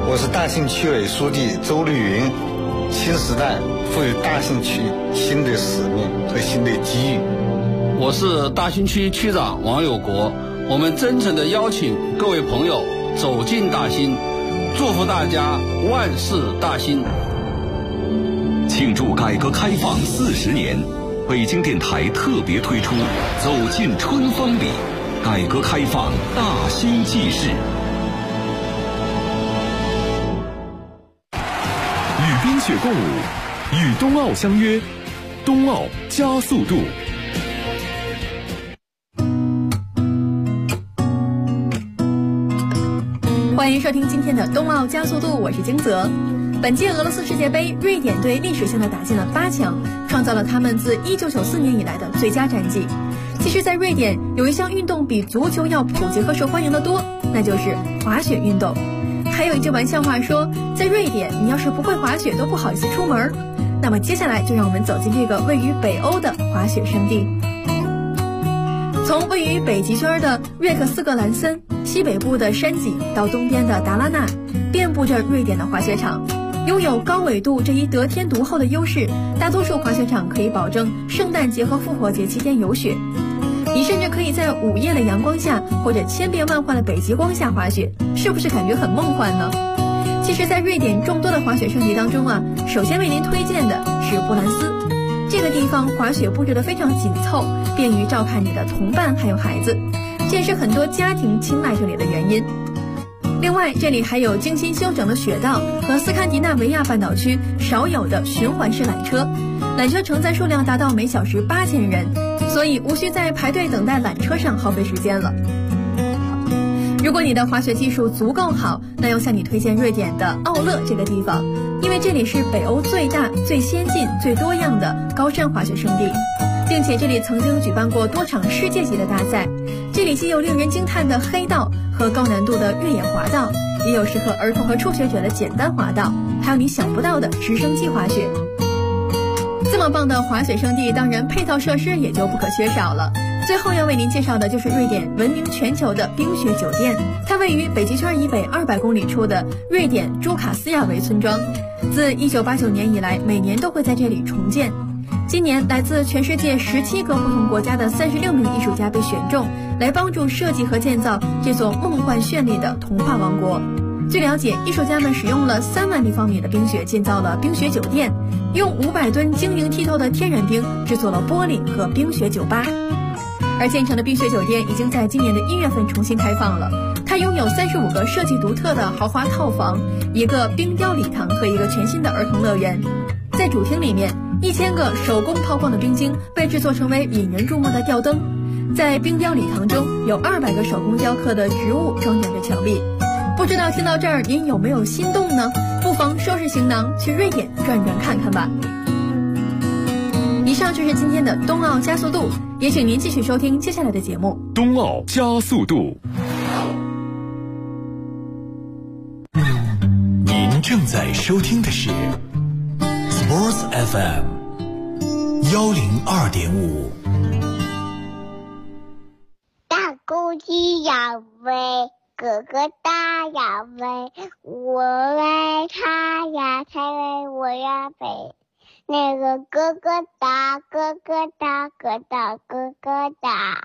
我是大兴区委书记周绿云。新时代赋予大兴区新的使命和新的机遇。 我是大兴区区长王有国，我们真诚地邀请各位朋友走进大兴，祝福大家万事大兴。 庆祝改革开放40年，北京电台特别推出走进春风里，改革开放大兴纪事。 与冰雪共舞，与冬奥相约，冬奥加速度。 欢迎收听今天的冬奥加速度，我是金泽。本届俄罗斯世界杯，瑞典队历史性的打进了8强，创造了他们自1994年以来的最佳战绩。其实，在瑞典有一项运动比足球要普及和受欢迎的多，那就是滑雪运动。还有一句玩笑话说，在瑞典，你要是不会滑雪都不好意思出门。那么接下来就让我们走进这个位于北欧的滑雪胜地。从位于北极圈的瑞克斯格兰森，西北部的山脊到东边的达拉纳，遍布着瑞典的滑雪场。拥有高纬度这一得天独厚的优势，大多数滑雪场可以保证圣诞节和复活节期间有雪。你甚至可以在午夜的阳光下，或者千变万化的北极光下滑雪，是不是感觉很梦幻呢？其实，在瑞典众多的滑雪胜地当中啊，首先为您推荐的是布兰斯。这个地方滑雪布置得非常紧凑，便于照看你的同伴还有孩子，这也是很多家庭青睐这里的原因。另外，这里还有精心修整的雪道和斯堪的纳维亚半岛区少有的循环式缆车，缆车承载数量达到每小时8000人，所以无需在排队等待缆车上耗费时间了。如果你的滑雪技术足够好，那要向你推荐瑞典的奥勒这个地方，因为这里是北欧最大、最先进、最多样的高山滑雪胜地，并且这里曾经举办过多场世界级的大赛。这里既有令人惊叹的黑道和高难度的越野滑道，也有适合儿童和初学者的简单滑道，还有你想不到的直升机滑雪。这么棒的滑雪胜地，当然配套设施也就不可缺少了。最后要为您介绍的就是瑞典闻名全球的冰雪酒店，它位于北极圈以北200公里处的瑞典朱卡斯亚维村庄，自1989年以来，每年都会在这里重建。今年来自全世界17个不同国家的36名艺术家被选中，来帮助设计和建造这座梦幻绚丽的童话王国。据了解，艺术家们使用了3万立方米的冰雪建造了冰雪酒店，用500吨晶莹剔透的天然冰制作了玻璃和冰雪酒吧。而建成的冰雪酒店已经在今年的1月份重新开放了，它拥有35个设计独特的豪华套房，一个冰雕礼堂和一个全新的儿童乐园。在主厅里面，1000个手工抛光的冰晶被制作成为引人注目的吊灯。在冰雕礼堂中，有200个手工雕刻的植物装点着墙壁。不知道听到这儿您有没有心动呢？不妨收拾行囊去瑞典转转看看吧。以上就是今天的冬奥加速度，也请您继续收听接下来的节目。 冬奥加速度。 您正在收听的是 Sports FM 102.5。 大公鸡要飞，哥哥大要飞，我为他呀，才为我呀飞。那个哥哥大，哥哥大，哥大，哥哥大。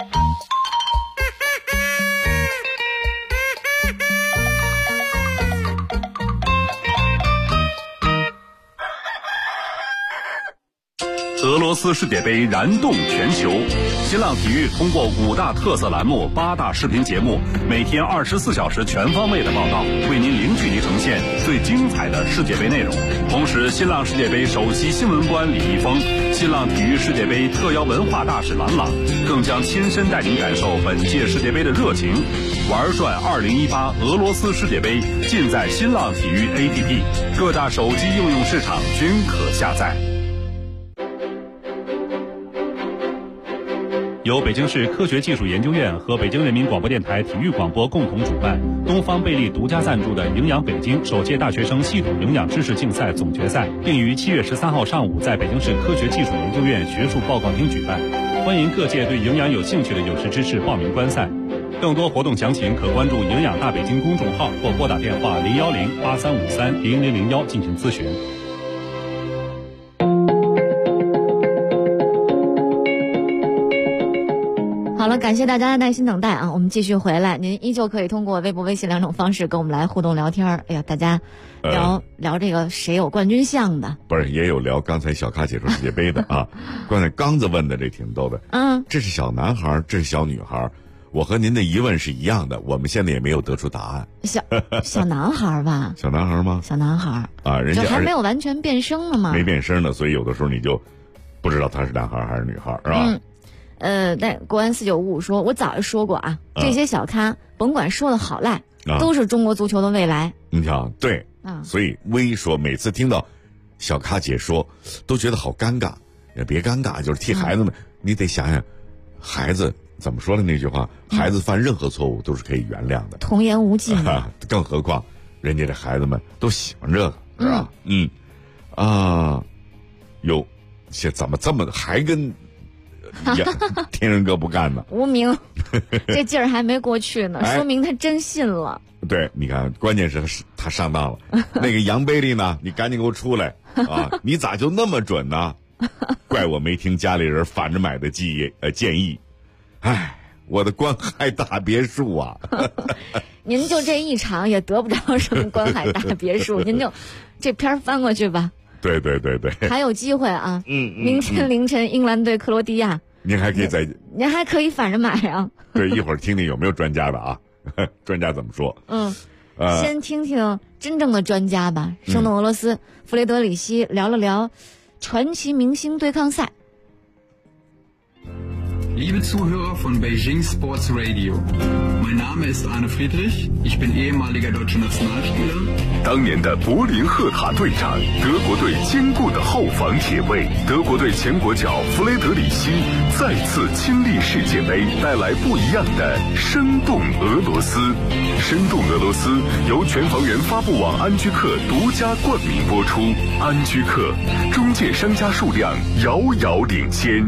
俄罗斯世界杯燃动全球，新浪体育通过5大特色栏目、8大视频节目，每天24小时全方位的报道，为您零距离呈现最精彩的世界杯内容。同时，新浪世界杯首席新闻官李易峰、新浪体育世界杯特邀文化大使郎朗，更将亲身带您感受本届世界杯的热情。玩转2018俄罗斯世界杯，尽在新浪体育 APP， 各大手机应用市场均可下载。 由北京市科学技术研究院和北京人民广播电台体育广播共同主办，东方贝利独家赞助的营养北京首届大学生系统营养知识竞赛总决赛，并于7月13号上午在北京市科学技术研究院学术报告厅举办。欢迎各界对营养有兴趣的有识之士报名观赛。 更多活动详情可关注营养大北京公众号或拨打电话010-8353-0001进行咨询。 好了，感谢大家的耐心等待啊！我们继续回来，您依旧可以通过微博、微信2种方式跟我们来互动聊天。哎呀，大家聊这个谁有冠军相的， 不是也有聊刚才小咖解说世界杯的啊？刚才刚子问的这挺逗的，这是小男孩，这是小女孩，我和您的疑问是一样的，我们现在也没有得出答案。 小男孩吧？ 小男孩吗？ 小男孩啊，人家就还没有完全变声了吗？ 没变声呢，所以有的时候你就不知道他是男孩还是女孩，是吧？ 但国安4955说，我早就说过啊，这些小咖甭管说的好赖，都是中国足球的未来。 你瞧，对，所以微说每次听到小咖解说，都觉得好尴尬，也别尴尬，就是替孩子们，你得想想，孩子怎么说的那句话，孩子犯任何错误都是可以原谅的， 童言无忌更何况人家这孩子们都喜欢这个，是吧？哟，怎么这么还跟天人哥不干呢？ 无名这劲儿还没过去呢，说明他真信了。 对，你看，关键是他上当了。那个杨贝利呢？你赶紧给我出来啊！你咋就那么准呢？怪我没听家里人反着买的建议。哎，我的观海大别墅啊！ 您就这一场也得不着什么观海大别墅，您就这篇翻过去吧。 对， 还有机会啊！明天凌晨英格兰对克罗地亚， 您还可以反着买啊！ 对，一会儿听听有没有专家的啊？专家怎么说？ 先听听真正的专家吧。生动俄罗斯弗雷德里希聊了聊传奇明星对抗赛。 Liebe Zuhörer von Beijing Sports Radio, mein Name ist Arne Friedrich, ich bin ehemaliger deutscher Nationalspieler. 当年的柏林赫塔队长，德国队坚固的后防铁卫，德国队前国脚弗雷德里希再次亲历世界杯，带来不一样的生动俄罗斯。生动俄罗斯由全房源发布网安居客独家冠名播出，安居客中介商家数量遥遥领先。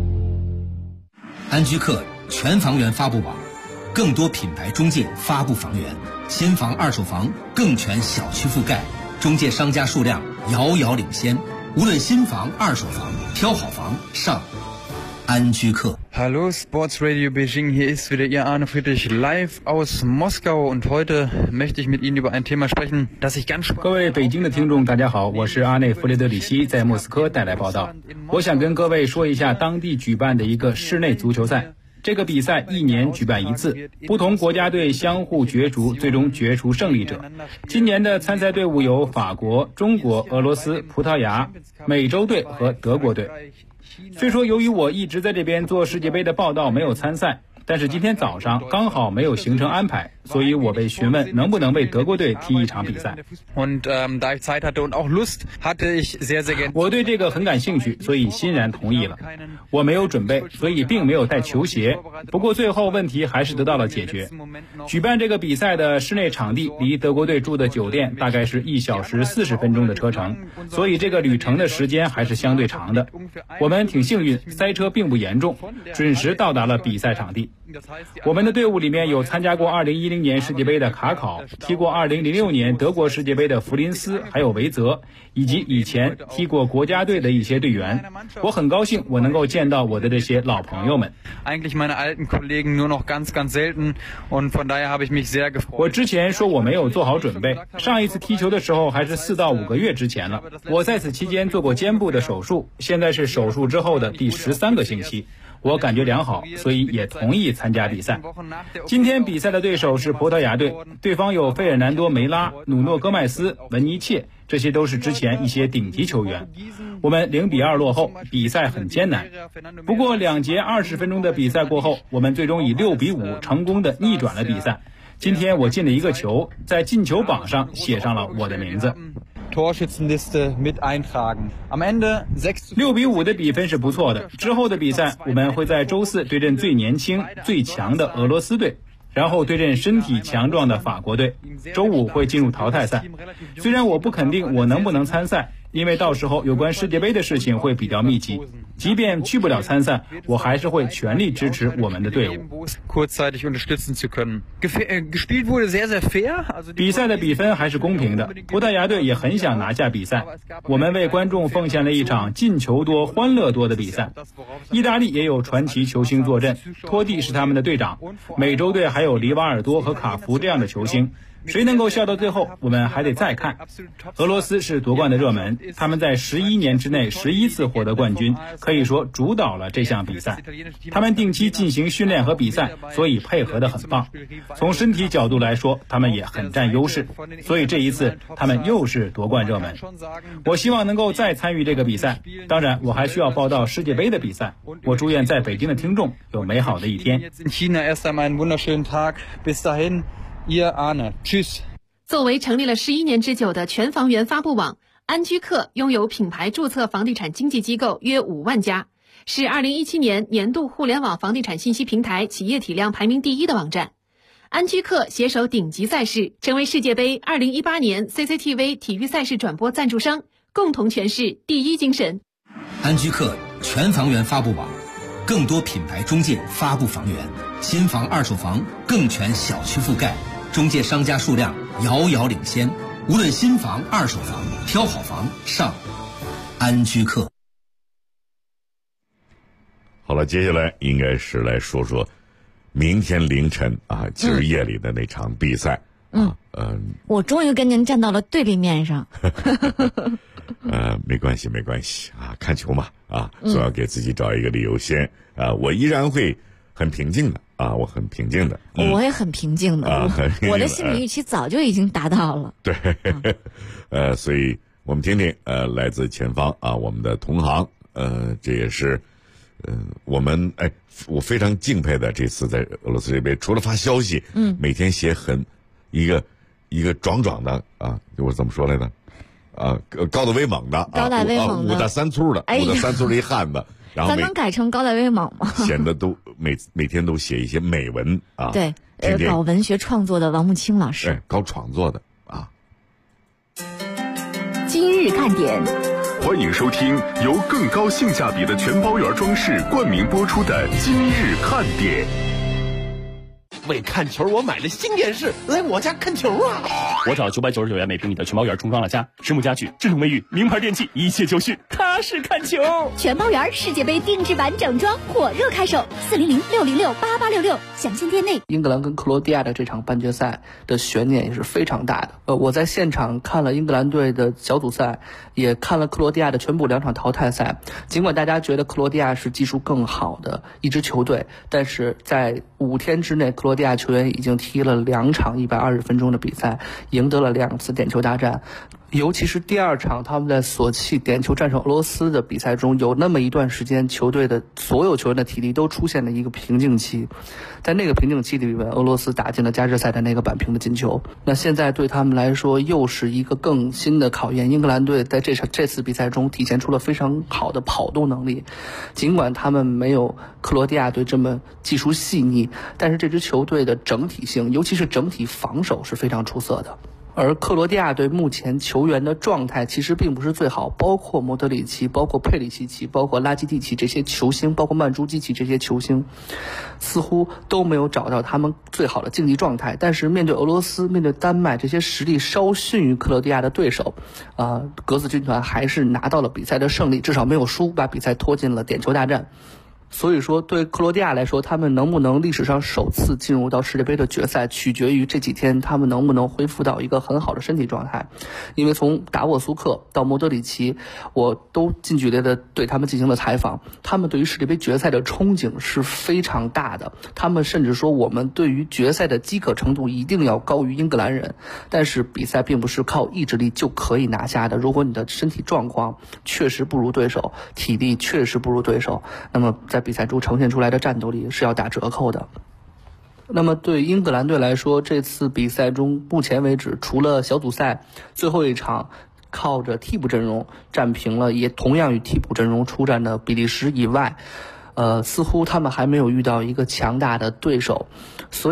安居客全房源发布网，更多品牌中介发布房源，新房二手房更全小区覆盖，中介商家数量遥遥领先。无论新房二手房，挑好房上安居客。 Hallo Sports Radio Beijing, hier ist wieder Ihr Arne Friedrich live aus Moskau und heute möchte ich mit Ihnen über ein Thema sprechen, das ich ganz spannend。 各位北京的听众大家好，我是阿内弗雷德里希，在莫斯科带来报道。我想跟各位说一下当地举办的一个室内足球赛。这个比赛1年举办1次，不同国家队相互角逐，最终决出胜利者。今年的参赛队伍有法国、中国、俄罗斯、葡萄牙、美洲队和德国队。虽说由于我一直在这边做世界杯的报道，没有参赛，但是今天早上刚好没有行程安排，所以我被询问能不能为德国队踢一场比赛。我对这个很感兴趣，所以欣然同意了。我没有准备，所以并没有带球鞋。不过最后问题还是得到了解决。举办这个比赛的室内场地离德国队住的酒店大概是1小时40分钟的车程，所以这个旅程的时间还是相对长的。我们挺幸运，塞车并不严重，准时到达了比赛场地。我们的队伍里面有参加过2010年世界杯的卡考，踢过2006年德国世界杯的弗林斯，还有维泽，以及以前踢过国家队的一些队员。我很高兴我能够见到我的这些老朋友们。我之前说我没有做好准备，上一次踢球的时候还是4到5个月之前了。我在此期间做过肩部的手术，现在是手术之后的第13个星期。我感觉良好，所以也同意参加比赛。今天比赛的对手是葡萄牙队，对方有费尔南多·梅拉、努诺·戈麦斯、文尼切，这些都是之前一些顶级球员。我们0-2落后，比赛很艰难。不过2节20分钟的比赛过后，我们最终以6-5成功的逆转了比赛。今天我进了一个球，在进球榜上写上了我的名字。 Torschützenliste mit eintragen. Am Ende 6-5的比分是不错的。之后的比赛，我们会在周4对阵最年轻、最强的俄罗斯队，然后对阵身体强壮的法国队。周5会进入淘汰赛。虽然我不肯定我能不能参赛，因为到时候有关世界杯的事情会比较密集。 即便去不了参赛，我还是会全力支持我们的队伍。比赛的比分还是公平的，葡萄牙队也很想拿下比赛。我们为观众奉献了一场进球多、欢乐多的比赛。意大利也有传奇球星坐镇，托蒂是他们的队长，美洲队还有里瓦尔多和卡福这样的球星。谁能够笑到最后，我们还得再看。俄罗斯是夺冠的热门，他们在11年之内11次获得冠军，可以说主导了这项比赛。他们定期进行训练和比赛，所以配合得很棒。从身体角度来说，他们也很占优势，所以这一次他们又是夺冠热门。我希望能够再参与这个比赛，当然我还需要报道世界杯的比赛。我祝愿在北京的听众有美好的一天。 作为成立了11年之久的全房源发布网，安居客拥有品牌注册房地产经纪机构约5万家，是2017年年度互联网房地产信息平台企业体量排名第1的网站。安居客携手顶级赛事，成为世界杯2018年 CCTV 体育赛事转播赞助商，共同诠释第一精神。 安居客全房源发布网，更多品牌中介发布房源，新房二手房更全小区覆盖，中介商家数量遥遥领先，无论新房二手房，挑好房上安居客。 好了，接下来应该是来说说明天凌晨今儿夜里的那场比赛。 我终于跟您站到了对立面上。 没关系看球嘛总要给自己找一个理由先我依然会很平静的我很平静的， 我也很平静的我的心理预期早就已经达到了。 对，所以我们听听来自前方我们的同行这也是我非常敬佩的，这次在俄罗斯这边除了发消息每天写一个壮的我怎么说来着高大威猛的高大威猛的五大三粗的五大三粗的一汉子，然后咱能改成高大威猛吗？ 显得都每天都写一些美文对，搞文学创作的王木青老师， 搞创作的今日看点， 欢迎收听由更高性价比的全包圆装饰冠名播出的今日看点。 为看球，我买了新电视，来我家看球啊！ 我找999元每平米的全包圆重装了家，实木家具、智能卫浴、名牌电器，一切就绪，踏实看球。 全包圆世界杯定制版整装火热开售，400-606-8866，详情店内。 英格兰跟克罗地亚的这场半决赛的悬念也是非常大的。我在现场看了英格兰队的小组赛，也看了克罗地亚的全部2场淘汰赛。尽管大家觉得克罗地亚是技术更好的一支球队，但是在5天之内，克罗地亚球员已经踢了2场120分钟的比赛，赢得了2次点球大战。尤其是第2场他们在索契点球战胜俄罗斯的比赛中，有那么一段时间球队的所有球员的体力都出现了一个瓶颈期，在那个瓶颈期里面，俄罗斯打进了加时赛的那个扳平的进球。那现在对他们来说又是一个更新的考验。英格兰队在这次比赛中体现出了非常好的跑动能力，尽管他们没有克罗地亚队这么技术细腻，但是这支球队的整体性，尤其是整体防守是非常出色的。而克罗地亚队目前球员的状态其实并不是最好，包括莫德里奇、包括佩里西奇、包括拉基蒂奇这些球星，包括曼朱基奇这些球星，似乎都没有找到他们最好的竞技状态。但是面对俄罗斯、面对丹麦这些实力稍逊于克罗地亚的对手，格子军团还是拿到了比赛的胜利，至少没有输，把比赛拖进了点球大战。所以说对克罗地亚来说，他们能不能历史上首次进入到世界杯的决赛，取决于这几天他们能不能恢复到一个很好的身体状态。因为从达沃苏克到莫德里奇，我都近距离的对他们进行了采访，他们对于世界杯决赛的憧憬是非常大的，他们甚至说我们对于决赛的饥渴程度一定要高于英格兰人。但是比赛并不是靠意志力就可以拿下的，如果你的身体状况确实不如对手，体力确实不如对手，那么在比赛中呈现出来的战斗力是要打折扣的。那么对英格兰队来说，这次比赛中目前为止，除了小组赛最后一场靠着替补阵容战平了也同样与替补阵容出战的比利时以外，似乎他们还没有遇到一个强大的对手。所以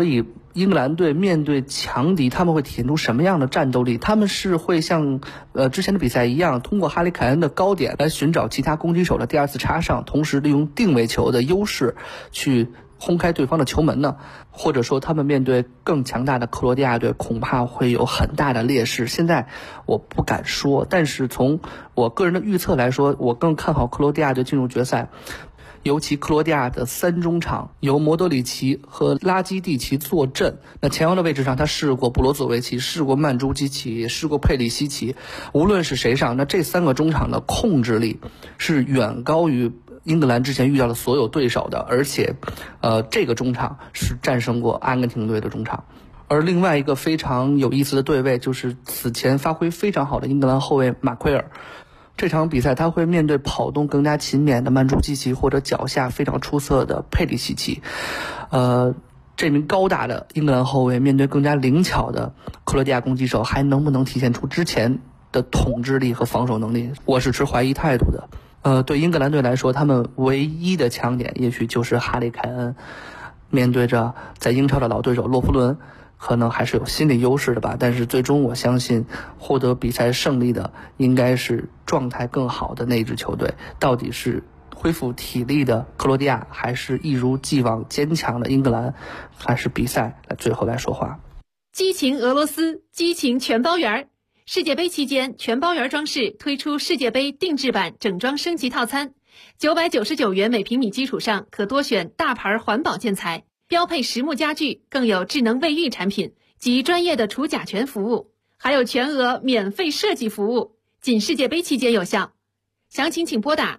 英格兰队面对强敌，他们会体现出什么样的战斗力？他们是会像之前的比赛一样，通过哈里凯恩的高点来寻找其他攻击手的第二次插上，同时利用定位球的优势去轰开对方的球门呢？或者说他们面对更强大的克罗地亚队恐怕会有很大的劣势？现在我不敢说，但是从我个人的预测来说，我更看好克罗地亚队进入决赛。尤其克罗地亚的3中场由莫德里奇和拉基蒂奇坐镇，那前腰的位置上他试过布罗佐维奇，试过曼朱基奇，试过佩里西奇，无论是谁上，那这3个中场的控制力是远高于英格兰之前遇到的所有对手的，而且这个中场是战胜过阿根廷队的中场。而另外一个非常有意思的对位就是此前发挥非常好的英格兰后卫马奎尔，这场比赛他会面对跑动更加勤勉的曼朱基奇或者脚下非常出色的佩里西奇。这名高大的英格兰后卫面对更加灵巧的克罗地亚攻击手，还能不能体现出之前的统治力和防守能力？我是持怀疑态度的。对英格兰队来说，他们唯一的强点也许就是哈里凯恩，面对着在英超的老对手洛夫伦，可能还是有心理优势的吧，但是最终我相信获得比赛胜利的应该是状态更好的那支球队。到底是恢复体力的克罗地亚，还是一如既往坚强的英格兰，还是比赛最后来说话？ 激情俄罗斯，激情全包圆。世界杯期间，全包圆装饰推出世界杯定制版整装升级套餐，999元每平米基础上可多选大牌环保建材，标配实木家具，更有智能卫浴产品及专业的除甲醛服务，还有全额免费设计服务，仅世界杯期间有效。详情请拨打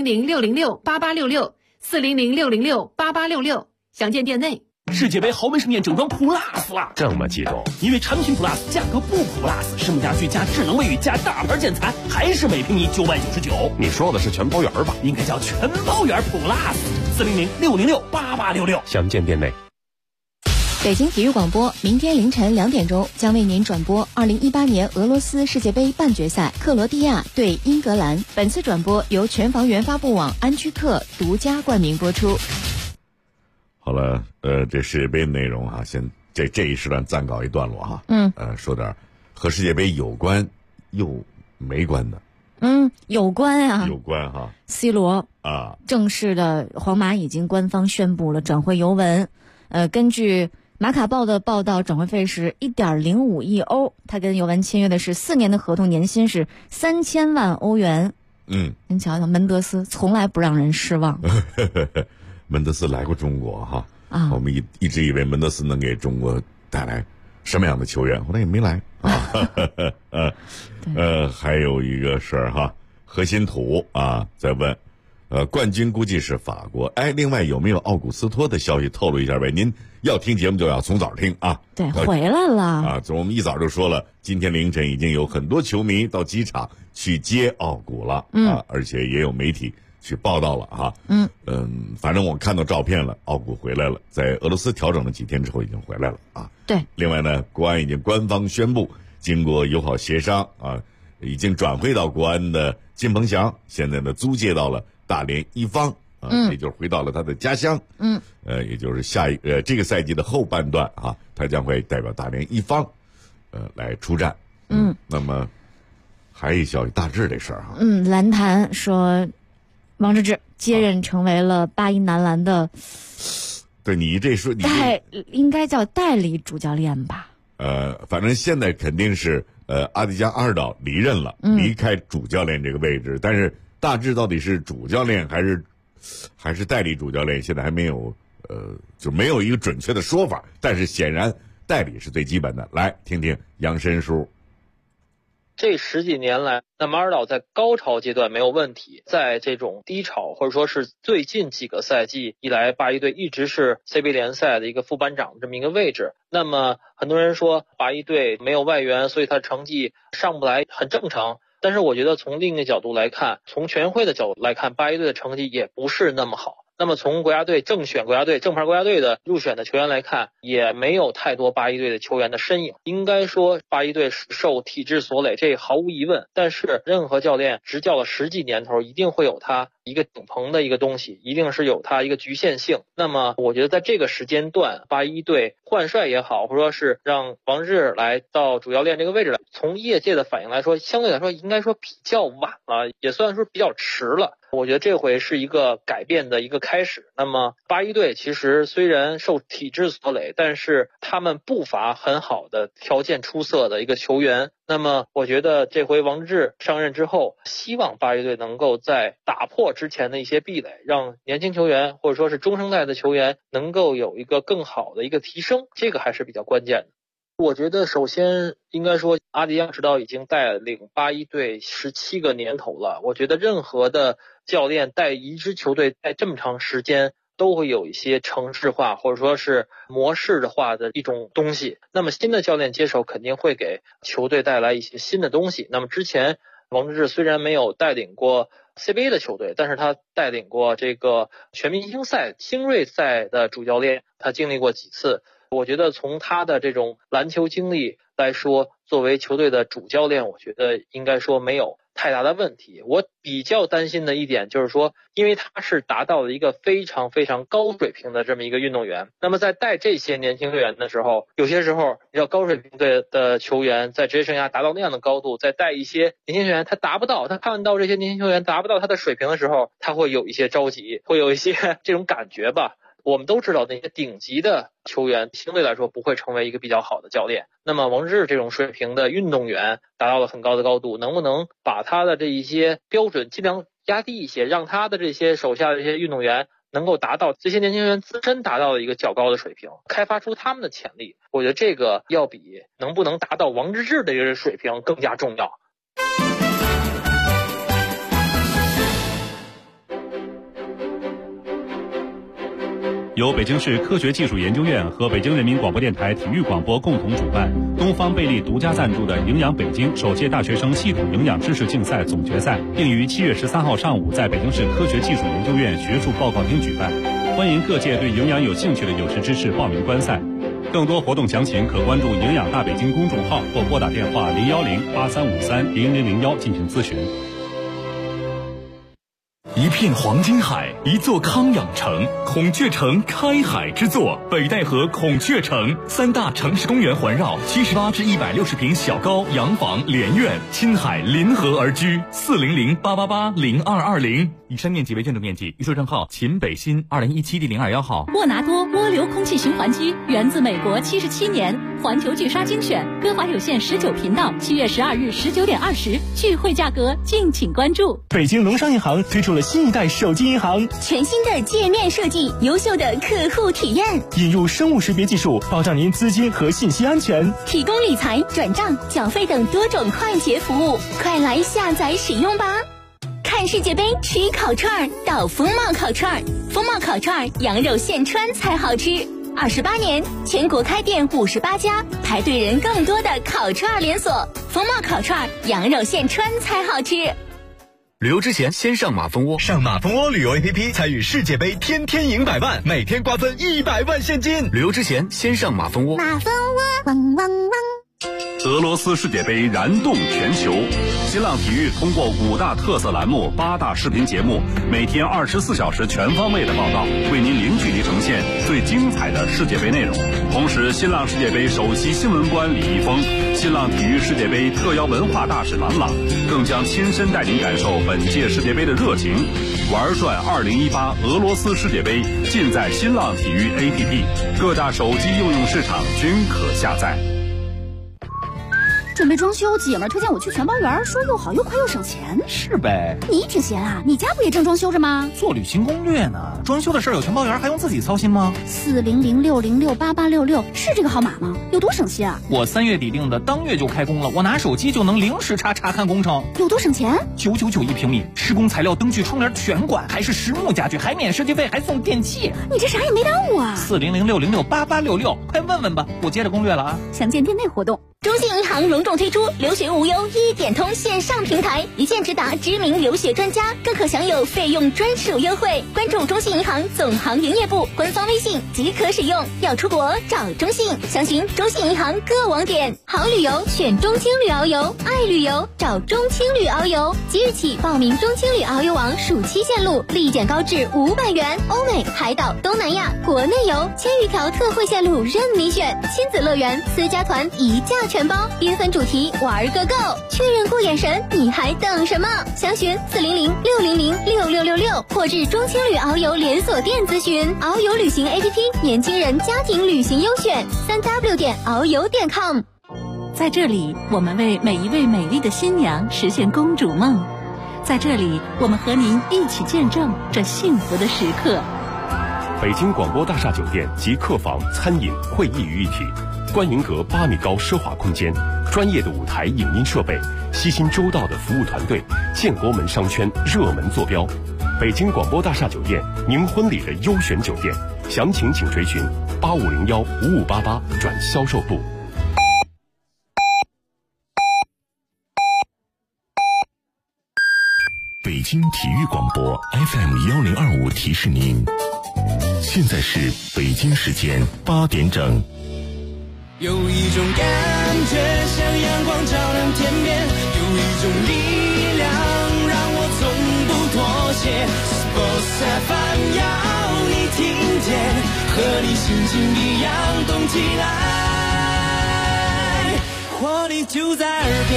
400-606-8866，400-606-8866，详见店内。 世界杯豪门盛宴整装 Plus 了， 这么激动？ 因为产品 Plus 价格不 Plus， 实木家具加智能卫浴加大牌建材，还是每平米999。 你说的是全包圆吧？ 应该叫全包圆 Plus，400-606-8866， 详见店内。 北京体育广播明天凌晨2点钟将为您转播2018年俄罗斯世界杯半决赛克罗地亚对英格兰。本次转播由全房源发布网安居客独家冠名播出。 好了，这世界杯内容哈，先这一时段暂告一段落哈。说点和世界杯有关又没关的。 有关啊， 有关哈。 C 罗啊， 正式的皇马已经官方宣布了转会尤文。根据马卡报的报道，转会费是1.05亿欧，他跟尤文签约的是4年的合同，年薪是3000万欧元。您瞧瞧，门德斯从来不让人失望。 门德斯来过中国哈，我们一直以为门德斯能给中国带来什么样的球员，后来也没来啊。还有一个事儿哈，何新土啊在问，冠军估计是法国。另外有没有奥古斯托的消息透露一下呗？您要听节目就要从早听啊。 对，回来了啊！ 我们一早就说了，今天凌晨已经有很多球迷到机场去接奥古了而且也有媒体去报道了哈。反正我看到照片了，奥古回来了，在俄罗斯调整了几天之后已经回来了啊。 对。 另外呢，国安已经官方宣布，经过友好协商啊，已经转会到国安的金鹏翔，现在呢租借到了大连一方也就是回到了他的家乡。也就是这个赛季的后半段啊，他将会代表大连一方来出战。那么还有一消息，大致这事儿哈。 篮坛说王治郅接任成为了81男篮的， 对你这说应该叫代理主教练吧？ 反正现在肯定是阿迪加阿尔岛离任了，离开主教练这个位置。但是大致到底是主教练还是代理主教练，现在还没有就没有一个准确的说法。但是显然代理是最基本的。来听听杨申叔。 这10几年来，那么阿尔岛在高潮阶段没有问题，在这种低潮或者说是最近几个赛季以来，81队一直是 CBA 联赛的一个副班长这么一个位置。那么很多人说81队没有外援，所以他成绩上不来，很正常。但是我觉得从另一个角度来看，从全运会的角度来看，81队的成绩也不是那么好。那么从国家队正牌国家队的入选的球员来看，也没有太多81队的球员的身影。应该说81队受体制所累，这毫无疑问。但是任何教练执教了10几年头，一定会有他一个顶棚的一个东西，一定是有它一个局限性。那么我觉得在这个时间段，81队换帅也好，或者说是让王治来到主教练这个位置来，从业界的反应来说，相对来说应该说比较晚了，也算说比较迟了。我觉得这回是一个改变的一个开始。那么81队其实虽然受体制所累，但是他们不乏很好的条件出色的一个球员。那么我觉得这回王治上任之后，希望81队能够在打破之前的一些壁垒，让年轻球员或者说是中生代的球员能够有一个更好的一个提升，这个还是比较关键的。我觉得首先应该说，阿迪亚指导已经带领81队17个年头了。我觉得任何的教练带一支球队带这么长时间，都会有一些程式化或者说是模式化的一种东西。那么新的教练接手肯定会给球队带来一些新的东西。那么之前王治虽然没有带领过 CBA 的球队，但是他带领过这个全明星赛、星瑞赛的主教练，他经历过几次。我觉得从他的这种篮球经历来说，作为球队的主教练，我觉得应该说没有太大的问题。我比较担心的一点就是说，因为他是达到了一个非常非常高水平的这么一个运动员，那么在带这些年轻队员的时候，有些时候要高水平队的球员在职业生涯达到那样的高度，再带一些年轻球员他达不到，他看到这些年轻球员达不到他的水平的时候，他会有一些着急，会有一些这种感觉吧。我们都知道那些顶级的球员相对来说不会成为一个比较好的教练，那么王治这种水平的运动员达到了很高的高度，能不能把他的这一些标准尽量压低一些，让他的这些手下的这些运动员能够达到这些年轻人自身达到了一个较高的水平，开发出他们的潜力。我觉得这个要比能不能达到王治郅的一个水平更加重要。 由北京市科学技术研究院和北京人民广播电台体育广播共同主办，东方贝利独家赞助的营养北京首届大学生系统营养知识竞赛总决赛，并于7月13号上午在北京市科学技术研究院学术报告厅举办。欢迎各界对营养有兴趣的有识之士报名观赛。更多活动详情可关注营养大北京公众号或拨打电话010-8353-0001进行咨询。 一片黄金海，一座康养城，孔雀城开海之作，北戴河孔雀城，3大城市公园环绕，78至160平小高洋房连院，亲海临河而居。400-888-0220。以上面积为建筑面积，预售证号秦北新2017第021号。 沃拿多涡流空气循环机源自美国77年，环球巨鲨精选，歌华有线19频道，7月12日19点20，聚会价格敬请关注。 北京农商银行推出了新一代手机银行， 全新的界面设计，优秀的客户体验， 引入生物识别技术，保障您资金和信息安全， 提供理财、转账、缴费等多种快捷服务，快来下载使用吧！看世界杯，吃烤串到风貌烤串，风貌烤串羊肉现穿才好吃。28年，全国开店58家，排队人更多的烤串连锁，风貌烤串羊肉现穿才好吃。 旅游之前先上马蜂窝，上马蜂窝旅游 APP 参与世界杯，天天赢100万，每天瓜分100万现金。旅游之前先上马蜂窝。 马蜂窝，汪汪汪。 俄罗斯世界杯燃动全球，新浪体育通过5大特色栏目、8大视频节目，每天24小时全方位的报道，为您零距离呈现最精彩的世界杯内容。同时，新浪世界杯首席新闻官李易峰、新浪体育世界杯特邀文化大使郎朗，更将亲身带您感受本届世界杯的热情。玩转2018俄罗斯世界杯，尽在新浪体育 APP， 各大手机应用市场均可下载。 准备装修，姐们儿推荐我去全包园，说又好又快又省钱。 是呗， 你挺闲啊，你家不也正装修着吗？ 做旅行攻略呢，装修的事儿有全包园还用自己操心吗 ？400-606-8866是这个号码吗？有多省心啊？ 我3月底定的，当月就开工了，我拿手机就能零时查看工程。 有多省钱 ？9991平米，施工材料、灯具、窗帘全管，还是实木家具，还免设计费，还送电器。 你这啥也没耽误啊！ 400-606-8866，快问问吧，我接着攻略了啊！ 详见店内活动。 中信银行隆重推出留学无忧一点通线上平台，一键直达知名留学专家，更可享有费用专属优惠。关注中信银行总行营业部官方微信即可使用。要出国找中信，详询中信银行各网点。好旅游选中青旅遨游，爱旅游找中青旅遨游。即日起报名中青旅遨游网暑期线路，立减高至500元。欧美、海岛、东南亚、国内游1000余条特惠线路任你选。亲子乐园、私家团一价全包，缤纷主题玩个够。确认过眼神，你还等什么？详询400-600-6666或至中青旅遨游连锁店咨询。遨游旅行 APP 年轻人家庭旅行优选，3w.遨游.com。 在这里，我们为每一位美丽的新娘实现公主梦。在这里，我们和您一起见证这幸福的时刻。 北京广播大厦酒店集客房、餐饮、会议于一体，观云阁8米高奢华空间，专业的舞台影音设备，悉心周到的服务团队，建国门商圈热门坐标。北京广播大厦酒店，您婚礼的优选酒店，详情请垂询8501-5588转销售部。 北京体育广播 FM1025提示您，现在是北京时间8点整。 有一种感觉像阳光照亮天边，有一种力量让我从不妥协。Sports FM 要你听见，和你心情一样动起来，活力就在耳边。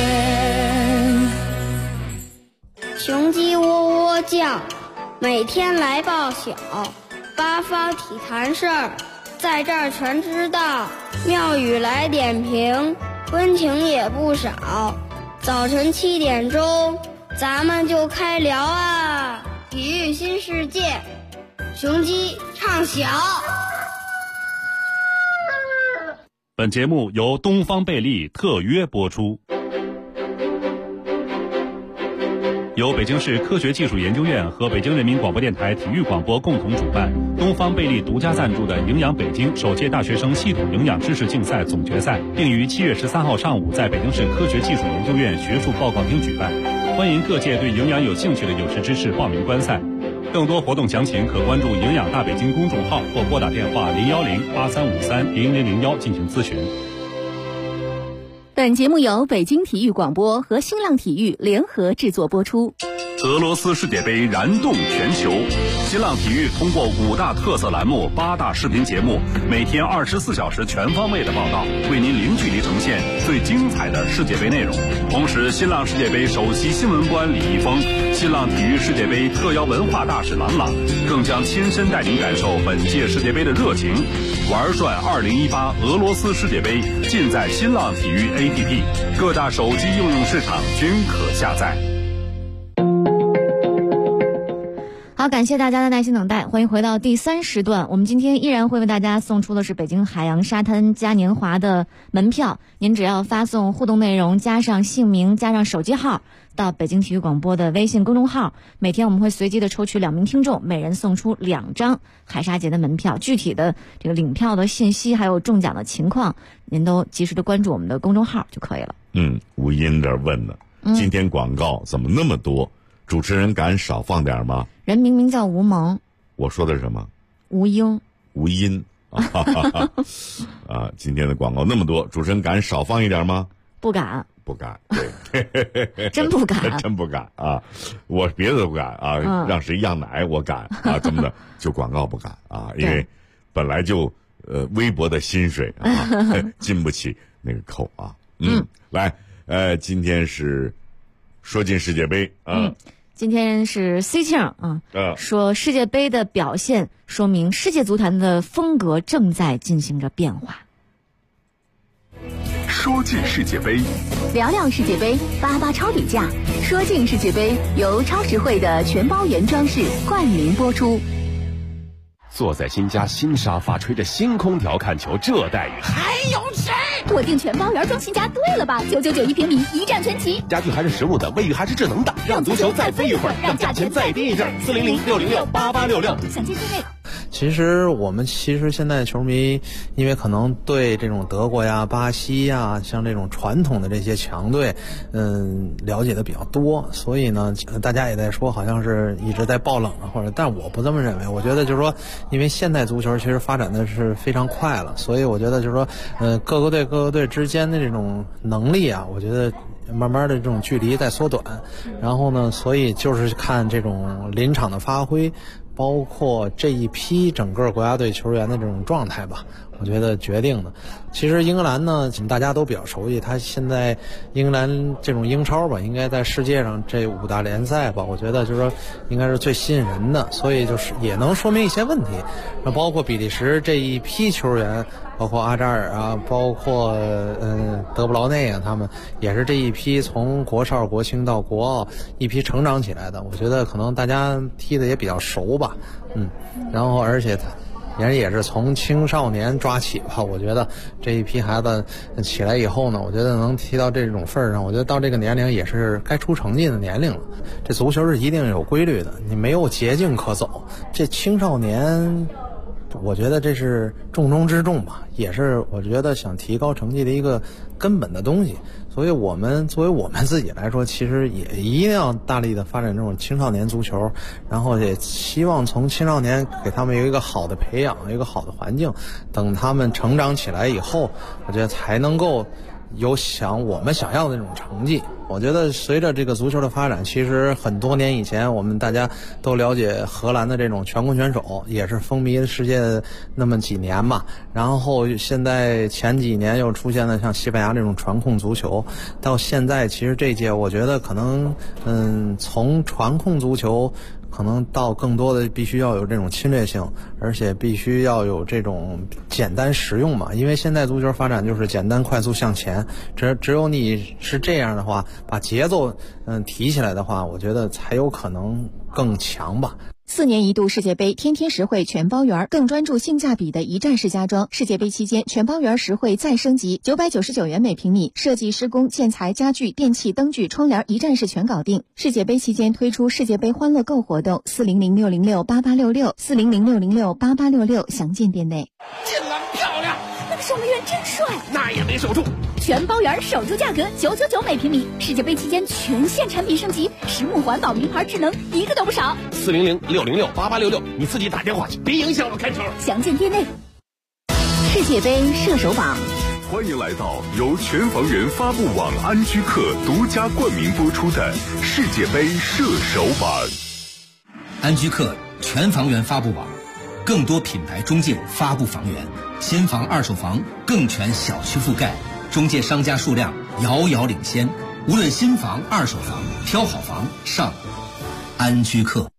雄鸡喔喔叫，每天来报晓，八方体坛事儿，在这儿全知道。庙宇来点评，温情也不少。早晨7点钟，咱们就开聊啊！体育新世界，雄鸡唱晓。 本节目由东方贝利特约播出。由北京市科学技术研究院和北京人民广播电台体育广播共同主办，东方贝利独家赞助的营养北京首届大学生系统营养知识竞赛总决赛，并于7月13号上午在北京市科学技术研究院学术报告厅举办。欢迎各界对营养有兴趣的有识之士报名观赛。更多活动详情可关注营养大北京公众号或拨打电话010-8353-0001进行咨询。 本节目由北京体育广播和新浪体育联合制作播出。 俄罗斯世界杯燃动全球，新浪体育通过5大特色栏目、8大视频节目，每天24小时全方位的报道，为您零距离呈现最精彩的世界杯内容。同时，新浪世界杯首席新闻官李易峰、新浪体育世界杯特邀文化大使郎朗，更将亲身带您感受本届世界杯的热情。玩转2018俄罗斯世界杯，尽在新浪体育 APP， 各大手机应用市场均可下载。 好，感谢大家的耐心等待，欢迎回到第3时段。我们今天依然会为大家送出的是北京海洋沙滩嘉年华的门票，您只要发送互动内容加上姓名加上手机号到北京体育广播的微信公众号，每天我们会随机的抽取2名听众，每人送出2张海沙节的门票。具体的这个领票的信息还有中奖的情况，您都及时的关注我们的公众号就可以了。 吴音这问呢，今天广告怎么那么多？主持人敢少放点吗？ 人明明叫吴萌， 我说的是什么？ 吴英。 吴音啊，今天的广告那么多，主持人敢少放一点吗？ 不敢， 不敢，对， 真不敢， 真不敢啊！我别的都不敢啊，让谁样奶我敢啊，这么的就广告不敢啊，因为本来就微薄的薪水啊，经不起那个扣啊。来，今天是说进世界杯啊。 今天是 C 庆啊，说世界杯的表现说明世界足坛的风格正在进行着变化。 说进世界杯， 聊聊世界杯，88超底价。说进世界杯由超实惠的全包原装饰冠名播出。 坐在新家新沙发，吹着新空调看球，这待遇还有谁？ 我订全包园装新家，对了吧？999一平米，一站全齐。 家具还是实木的，卫浴还是智能的，让足球再飞一会儿，让价钱再低一阵。400-606-8866。 详见店内。 其实我们现在球迷，因为可能对这种德国呀、巴西呀，像这种传统的这些强队，了解的比较多，所以呢，大家也在说好像是一直在爆冷了，或者，但我不这么认为。我觉得就是说，因为现代足球其实发展的是非常快了，所以我觉得就是说，各个队之间的这种能力啊，我觉得慢慢的这种距离在缩短。然后呢，所以就是看这种临场的发挥，包括这一批整个国家队球员的这种状态吧，我觉得决定的。其实英格兰呢，大家都比较熟悉，他现在英格兰这种英超吧，应该在世界上这5大联赛吧，我觉得就是说应该是最吸引人的，所以就是也能说明一些问题。那包括比利时这一批球员，包括阿扎尔啊，包括德布劳内啊，他们也是这一批从国少国青到国奥一批成长起来的，我觉得可能大家踢的也比较熟吧，然后而且人也是从青少年抓起吧，我觉得这一批孩子起来以后呢，我觉得能踢到这种份儿上，我觉得到这个年龄也是该出成绩的年龄了。这足球是一定有规律的，你没有捷径可走。这青少年，我觉得这是重中之重吧，也是我觉得想提高成绩的一个根本的东西。所以作为我们自己来说，其实也一定要大力的发展这种青少年足球，然后也希望从青少年给他们有一个好的培养，一个好的环境，等他们成长起来以后，我觉得才能够有我们想要的那种成绩。我觉得随着这个足球的发展，其实很多年以前我们大家都了解荷兰的这种全攻全守，也是风靡世界那么几年吧。然后现在前几年又出现了像西班牙这种传控足球，到现在其实这届我觉得可能从传控足球可能到更多的必须要有这种侵略性，而且必须要有这种简单实用嘛。因为现在足球发展就是简单快速向前，只有你是这样的话，把节奏提起来的话，我觉得才有可能更强吧。 4年一度世界杯，天天实惠全包圆，更专注性价比的一站式家装。世界杯期间，全包圆实惠再升级，999元每平米，设计、施工、建材、家具、电器、灯具、窗帘一站式全搞定。世界杯期间推出世界杯欢乐购活动，400-606-8866，400-606-8866，详见店内。 进了，漂亮！ 那个守门员真帅， 那也没守住。 全包圆守住价格999每平米，世界杯期间全线产品升级，实木环保名牌智能一个都不少。 400-606-8866，你自己打电话去，别影响我看球。 详见店内。世界杯射手榜， 欢迎来到由全房源发布网安居客独家冠名播出的世界杯射手榜。 安居客全房源发布网，更多品牌中介发布房源，新房、二手房更全小区覆盖，中介商家数量遥遥领先。无论新房、二手房，挑好房上安居客。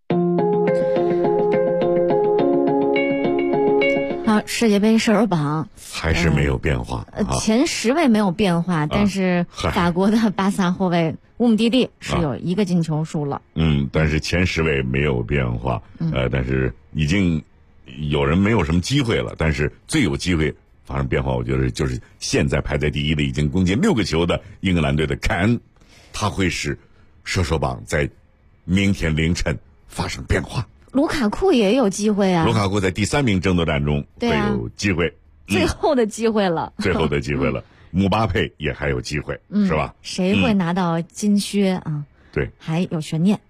好，世界杯射手榜还是没有变化。 前10位没有变化，但是法国的巴萨后卫乌姆蒂蒂是有1个进球数了。 但是前10位没有变化。但是已经有人没有什么机会了，但是最有机会发生变化，我觉得就是现在排在第一的已经攻进6个球的英格兰队的凯恩，他会使射手榜在明天凌晨发生变化。 卢卡库也有机会啊， 卢卡库在第3名争夺战中会有机会， 最后的机会了， 最后的机会了。姆巴佩也还有机会，是吧？ 谁会拿到金靴啊？ 对， 还有悬念。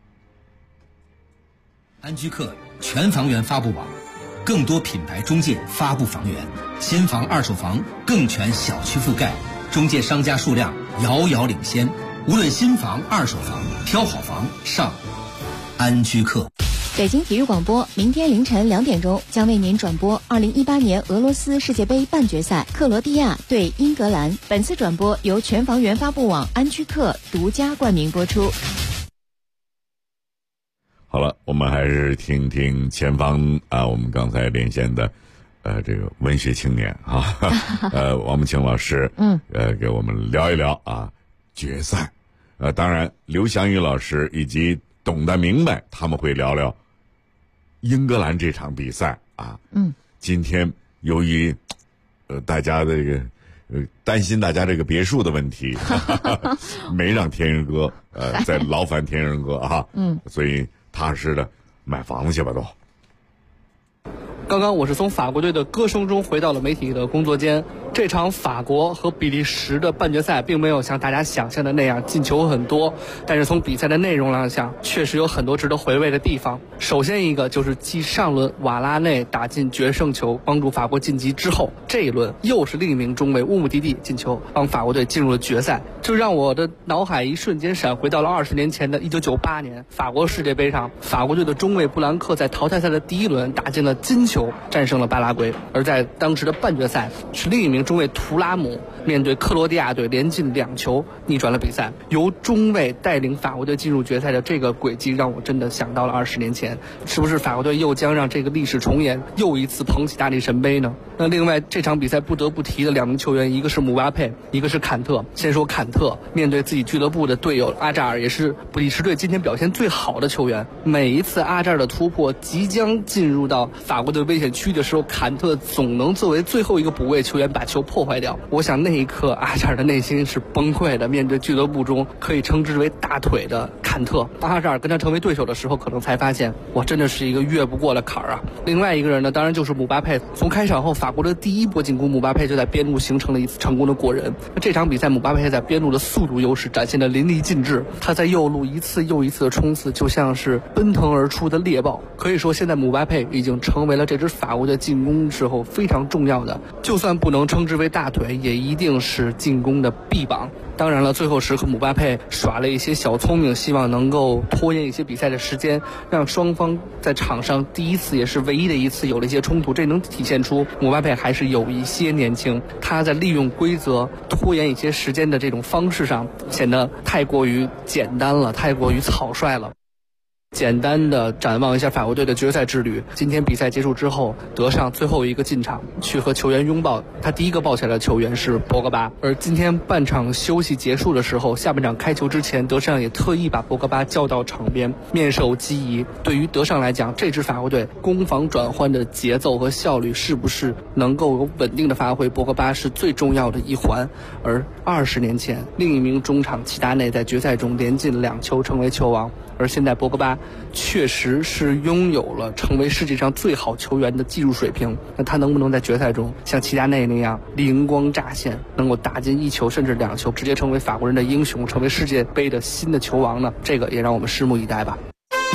安居客全房源发布网，更多品牌中介发布房源，新房、二手房更全小区覆盖，中介商家数量遥遥领先。无论新房、二手房，挑好房上安居客。 北京体育广播明天凌晨2点钟将为您转播2018年俄罗斯世界杯半决赛克罗地亚对英格兰。本次转播由全房源发布网安居客独家冠名播出。 好了，我们还是听听前方我们刚才连线的这个文学青年王慕清老师给我们聊一聊决赛。当然刘翔宇老师以及懂得明白他们会聊聊英格兰这场比赛今天由于大家这个担心大家这个别墅的问题没让天人哥再劳烦天人哥所以踏实的买房子去吧都。 刚刚我是从法国队的歌声中回到了媒体的工作间。这场法国和比利时的半决赛并没有像大家想象的那样进球很多，但是从比赛的内容来讲，确实有很多值得回味的地方。首先一个就是继上轮瓦拉内打进决胜球帮助法国晋级之后，这一轮又是另一名中卫乌姆蒂蒂进球帮法国队进入了决赛，这让我的脑海一瞬间闪回到了20年前的1998年法国世界杯上，法国队的中卫布兰克在淘汰赛的第一轮打进了金球，战胜了巴拉圭。而在当时的半决赛，是另一名中卫图拉姆面对克罗地亚队连进2球逆转了比赛，由中卫带领法国队进入决赛的这个轨迹让我真的想到了20年前，是不是法国队又将让这个历史重演，又一次捧起大力神杯呢？那另外这场比赛不得不提的2名球员，一个是姆巴佩，一个是坎特。先说坎特，面对自己俱乐部的队友阿扎尔，也是比利时队今天表现最好的球员。每一次阿扎尔的突破即将进入到法国队危险区的时候，坎特总能作为最后一个补位球员把球破坏掉。我想那一刻阿扎尔的内心是崩溃的，面对俱乐部中可以称之为大腿的坎特，阿扎尔跟他成为对手的时候，可能才发现我真的是一个越不过的坎儿啊。另外一个人呢，当然就是姆巴佩。从开场后法国的第一波进攻，姆巴佩就在边路形成了一次成功的过人。这场比赛姆巴佩在边路的速度优势展现的淋漓尽致，他在右路一次又一次的冲刺，就像是奔腾而出的猎豹。可以说现在姆巴佩已经成为了这支法国的进攻时候非常重要的，就算不能称之为大腿，也一定是进攻的臂膀。当然了，最后时刻姆巴佩耍了一些小聪明，希望能够拖延一些比赛的时间，让双方在场上第一次也是唯一的一次有了一些冲突。这能体现出姆巴佩还是有一些年轻，他在利用规则拖延一些时间的这种方式上显得太过于简单了，太过于草率了。简单的展望一下法国队的决赛之旅。今天比赛结束之后，德尚最后一个进场去和球员拥抱，他第一个抱起来的球员是博格巴。而今天半场休息结束的时候，下半场开球之前，德尚也特意把博格巴叫到场边，面授机宜。对于德尚来讲，这支法国队攻防转换的节奏和效率是不是能够有稳定的发挥，博格巴是最重要的一环。而20年前，另一名中场齐达内在决赛中连进2球成为球王。而现在博格巴确实是拥有了成为世界上最好球员的技术水平，那他能不能在决赛中像齐达内那样灵光乍现，能够打进1球甚至2球，直接成为法国人的英雄，成为世界杯的新的球王呢？这个也让我们拭目以待吧。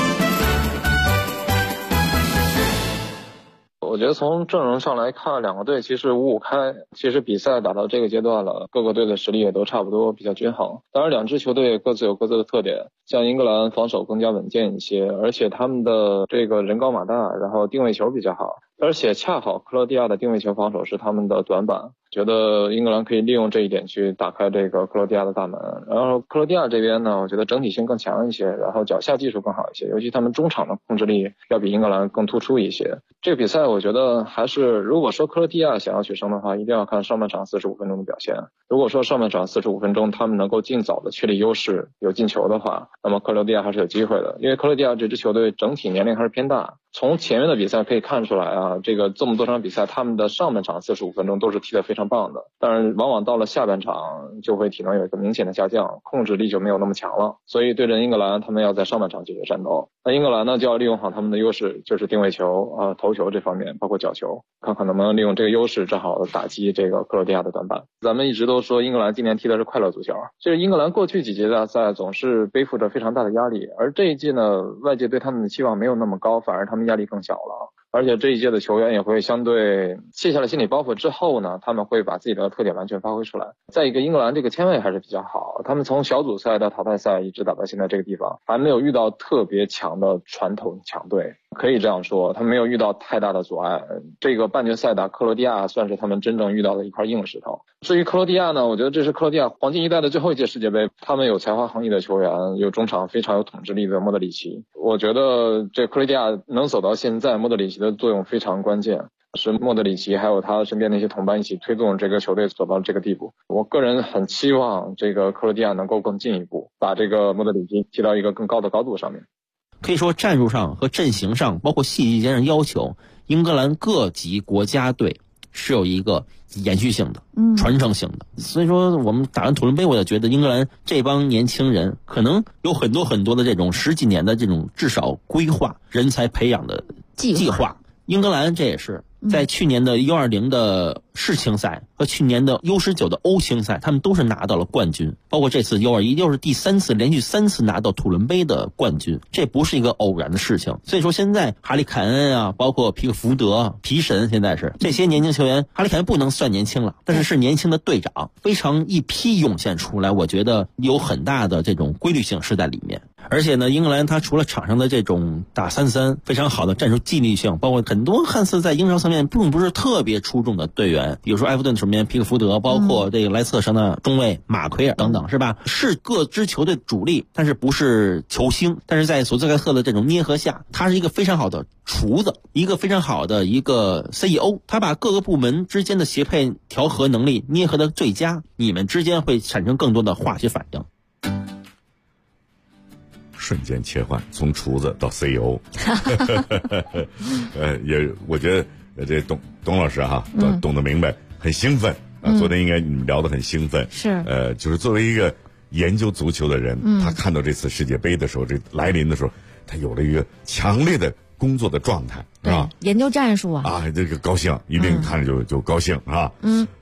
我觉得从阵容上来看，两个队其实5-5开。其实比赛打到这个阶段了，各个队的实力也都差不多，比较均衡。当然，2支球队各自有各自的特点。像英格兰防守更加稳健一些，而且他们的这个人高马大，然后定位球比较好。而且恰好克罗地亚的定位球防守是他们的短板，觉得英格兰可以利用这一点去打开这个克罗地亚的大门。然后克罗地亚这边呢，我觉得整体性更强一些，然后脚下技术更好一些，尤其他们中场的控制力要比英格兰更突出一些。这个比赛我觉得还是，如果说克罗地亚想要取胜的话，一定要看上半场45分钟的表现。如果说上半场45分钟他们能够尽早的确立优势，有进球的话，那么克罗地亚还是有机会的。因为克罗地亚这支球队整体年龄还是偏大，从前面的比赛可以看出来啊，这个这么多场比赛，他们的上半场45分钟都是踢得非常棒的，但是往往到了下半场就会体能有一个明显的下降，控制力就没有那么强了。所以对阵英格兰，他们要在上半场解决战斗。那英格兰呢，就要利用好他们的优势，就是定位球头球这方面，包括角球，看看能不能利用这个优势正好打击这个克罗地亚的短板。咱们一直都说英格兰今年踢的是快乐足球，就是英格兰过去几届大赛总是背负着非常大的压力，而这一届呢，外界对他们的期望没有那么高，反而他们压力更小了。而且这一届的球员也会相对卸下了心理包袱之后呢，他们会把自己的特点完全发挥出来。再一个，英格兰这个签位还是比较好，他们从小组赛到淘汰赛一直打到现在这个地方，还没有遇到特别强的传统强队，可以这样说，他们没有遇到太大的阻碍。这个半决赛打克罗地亚算是他们真正遇到的一块硬石头。至于克罗地亚呢，我觉得这是克罗地亚黄金一代的最后一届世界杯，他们有才华横溢的球员，有中场非常有统治力的莫德里奇。我觉得这克罗地亚能走到现在，莫德里奇的作用非常关键，是莫德里奇还有他身边那些同伴一起推动这个球队走到这个地步。我个人很期望这个克罗地亚能够更进一步，把这个莫德里奇提到一个更高的高度上面。 可以说战术上和阵型上，包括细节间的要求，英格兰各级国家队是有一个延续性的、传承性的。所以说我们打完土伦杯，我也觉得英格兰这帮年轻人可能有很多的这种10几年的这种至少规划人才培养的计划， 英格兰这也是在去年的U20的世青赛和去年的U19的欧青赛，他们都是拿到了冠军，包括这次U21又是第3次连续3次拿到土伦杯的冠军，这不是一个偶然的事情。所以说现在哈里凯恩啊，包括皮克福德、皮神，现在是这些年轻球员，哈里凯恩不能算年轻了，但是是年轻的队长，非常一批涌现出来，我觉得有很大的这种规律性是在里面。而且呢，英格兰他除了场上的这种打3-3非常好的战术纪律性，包括很多看似在英超层面并不是特别出众的队员，比如说埃弗顿守门员皮克福德，包括这个莱斯特城的中卫马奎尔等等，是吧？是各支球队主力，但是不是球星。但是在索斯盖特的这种捏合下，他是一个非常好的厨子，一个非常好的一个 CEO， 他把各个部门之间的协配调和能力捏合的最佳，你们之间会产生更多的化学反应。 瞬间切换，从厨子到 CEO， 也我觉得这董老师哈，懂得明白，很兴奋啊。昨天应该你们聊得很兴奋， 是就是作为一个研究足球的人，他看到这次世界杯的时候，这来临的时候，他有了一个强烈的工作的状态，是吧？ 研究战术啊， 这个高兴，一定看着就高兴啊。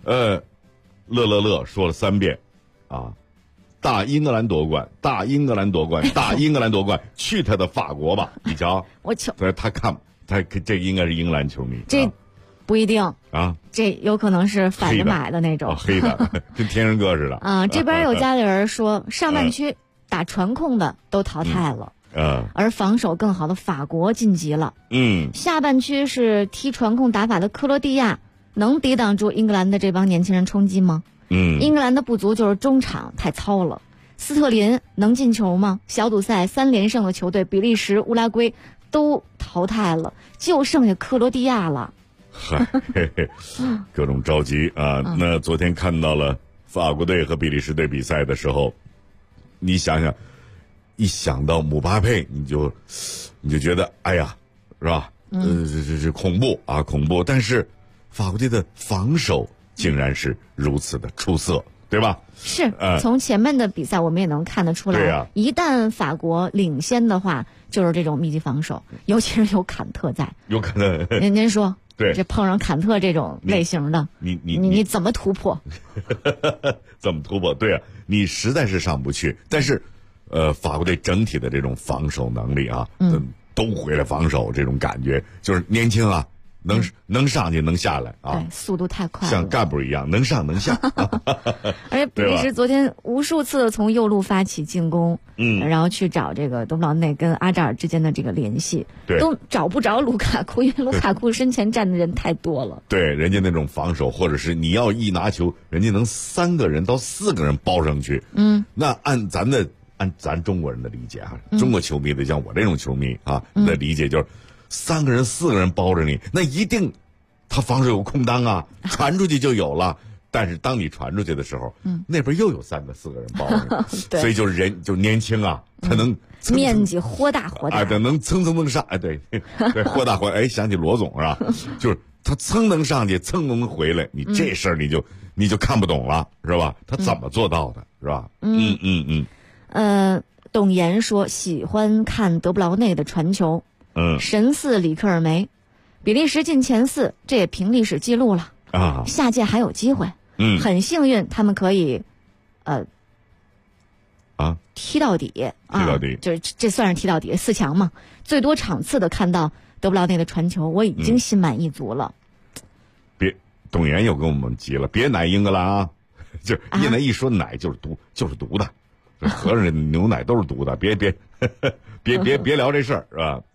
乐说了3遍啊。大英格兰夺冠，大英格兰夺冠，大英格兰夺冠，去他的法国吧！你瞧， 我瞧， 他这应该是英格兰球迷， 这不一定啊， 这有可能是反着买的那种， 黑的，跟天人哥似的啊。这边有家里人说，上半区打传控的都淘汰了，而防守更好的法国晋级了，下半区是踢传控打法的克罗地亚，能抵挡住英格兰的这帮年轻人冲击吗？英格兰的不足就是中场太糙了。斯特林能进球吗？小组赛3连胜的球队比利时、乌拉圭都淘汰了，就剩下克罗地亚了。 嗨，各种着急啊！那昨天看到了法国队和比利时队比赛的时候，你想想，一想到姆巴佩，你就觉得哎呀，是吧？这恐怖啊，恐怖！但是法国队的防守竟然是如此的出色，对吧？ 是，从前面的比赛我们也能看得出来， 对啊， 一旦法国领先的话，就是这种密集防守，尤其是有坎特在。 有坎特， 您说， 对， 这碰上坎特这种类型的，你怎么突破？ 怎么突破？对啊，你实在是上不去。但是，法国队整体的这种防守能力啊，都回来防守，这种感觉就是年轻啊。能上去能下来啊！ 对，速度太快了， 像干部一样能上能下。 而且比利时昨天无数次从右路发起进攻，然后去找这个德布劳内跟阿扎尔之间的这个联系，都找不着卢卡库，因为卢卡库身前站的人太多了。 对，人家那种防守，或者是你要一拿球，人家能3个人到4个人包上去。那按咱中国人的理解啊，中国球迷的像我这种球迷啊的理解就是。3个人4个人包着你，那一定他防守有空当啊，传出去就有了。但是当你传出去的时候，那边又有3个4个人包着你，所以就是人就年轻啊，他能面积豁大， 能蹭上，对，豁大，想起罗总是吧？就是他蹭能上去，蹭能回来，你这事儿你就看不懂了，是吧？他怎么做到的，是吧？ 董岩说喜欢看德布劳内的传球。神似里克尔梅，比利时进前4，这也平历史记录了啊！下届还有机会，很幸运他们可以，踢到底，就是这算是踢到底4强嘛，最多场次的看到德布劳内的传球，我已经心满意足了。 董岩又跟我们急了，别奶英格兰啊！就现在一说奶就是毒的，和尚的牛奶都是毒的，别聊这事儿，是吧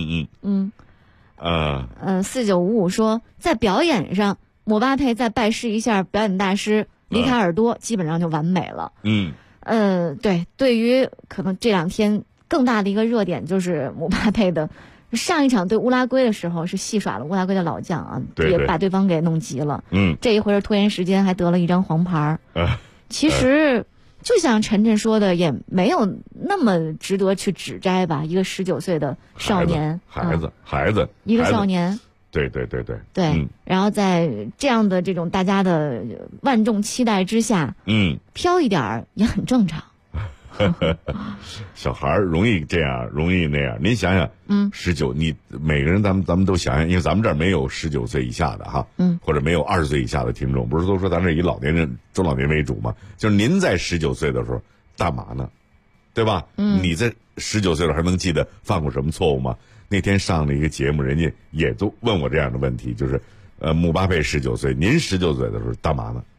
？4955说，在表演上，姆巴佩再拜师一下表演大师里卡尔多，基本上就完美了。对于可能这2天更大的一个热点就是姆巴佩的上一场对乌拉圭的时候是戏耍了乌拉圭的老将啊，也把对方给弄急了。这一回是拖延时间，还得了1张黄牌。其实。就像晨晨说的，也没有那么值得去指摘吧。一个19岁的少年， 孩子， 一个少年， 对。 然后在这样的这种大家的万众期待之下，飘一点儿也很正常。 小孩容易这样，容易那样。您想想，19，你每个人咱们都想想，因为咱们这儿没有19岁以下的哈，或者没有20岁以下的听众，不是都说咱这以老年人、中老年为主吗？就是您在19岁的时候干嘛呢？对吧？你在19岁了还能记得犯过什么错误吗？那天上了一个节目，人家也都问我这样的问题，就是姆巴佩19岁，您19岁的时候干嘛呢？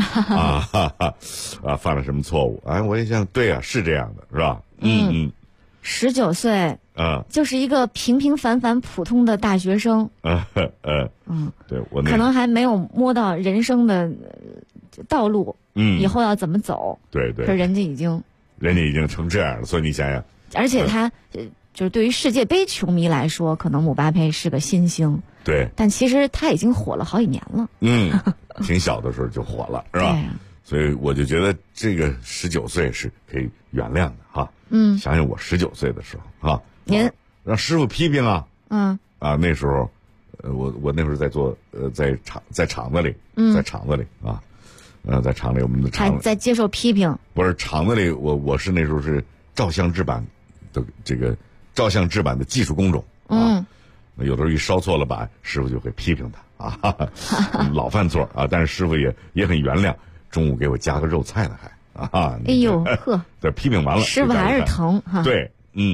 犯了什么错误？哎，我也想，对啊，是这样的，是吧 ？19岁，就是一个平平凡凡普通的大学生， 对我可能还没有摸到人生的道路，以后要怎么走？ 对， 可人家已经成这样了，所以你想想， 而且他就是对于世界杯球迷来说，可能姆巴佩是个新星， 对， 但其实他已经火了好几年了， 挺小的时候就火了，是吧？所以我就觉得这个19岁是可以原谅的哈。想想我19岁的时候啊， 您让师傅批评啊，那时候，我那时候在做在厂子里，在厂子里啊，在厂里我们的厂还在接受批评， 不是厂子里，我是那时候是照相制版的这个照相制版的技术工种啊，有的时候一烧错了版，师傅就会批评他啊，老犯错啊，但是师傅也很原谅，中午给我加个肉菜呢还哎呦呵， 对，批评完了， 师傅还是疼哈， 对，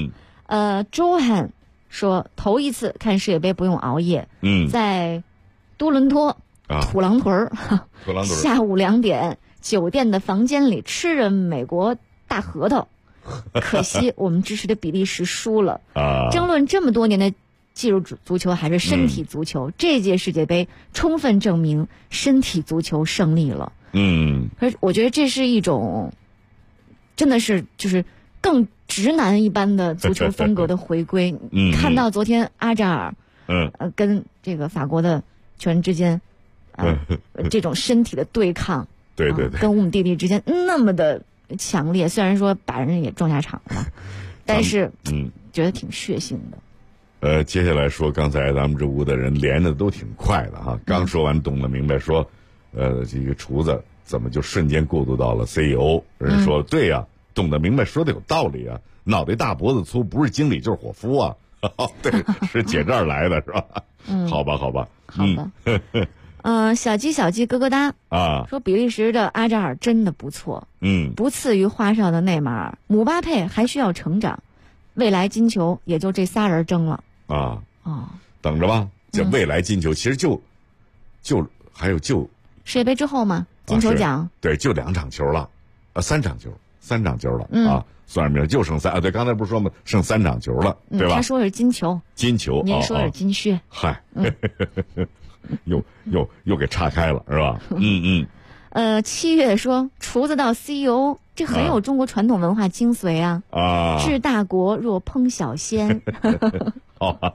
Johan 说头一次看世界杯不用熬夜，在多伦多土狼屯下午2点酒店的房间里吃着美国大核桃，可惜我们支持的比利时输了。争论这么多年的技术足球还是身体足球，这届世界杯充分证明身体足球胜利了。可是我觉得这是一种真的是就是更直男一般的足球风格的回归。看到昨天阿扎尔跟这个法国的球员之间这种身体的对抗， 对， 跟乌姆蒂蒂之间那么的强烈，虽然说把人也撞下场了，但是觉得挺血腥的。 接下来说刚才咱们这屋的人连的都挺快的哈，刚说完懂了明白，说这个厨子怎么就瞬间过渡到了 CEO？ 人说对呀，懂得明白说的有道理啊，脑袋大脖子粗，不是经理就是伙夫啊。对，是姐这儿来的是吧？好吧。 小鸡咯咯哒说比利时的阿扎尔真的不错，不次于花哨的内马尔，姆巴佩还需要成长，未来金球也就这仨人争了等着吧，这未来金球其实就还有世界杯之后嘛，金球奖对，就2场球了，3场球了算命就剩3对，刚才不是说吗？剩3场球了，对吧？ 他说是金球， 您说是金靴， 嗨，又给岔开了是吧 ？7月说厨子到 CEO， 这很有中国传统文化精髓啊！治大国若烹小鲜。 好吧，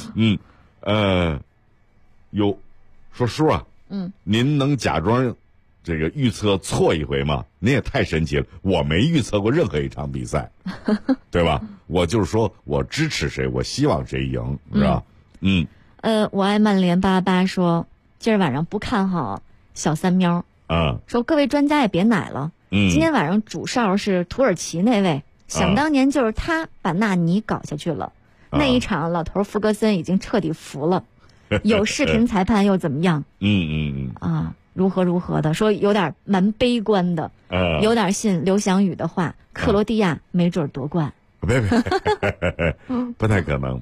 说叔啊，您能假装这个预测错一回吗？您也太神奇了，我没预测过任何一场比赛，对吧？我就是说我支持谁，我希望谁赢，是吧？ 我爱曼联88说今儿晚上不看好小三喵，说各位专家也别奶了，今天晚上主哨是土耳其那位，想当年就是他把纳尼搞下去了，那一场老头福格森已经彻底服了，有视频裁判又怎么样？如何的，说有点蛮悲观的，有点信刘翔宇的话，克罗地亚没准夺冠。 别，不太可能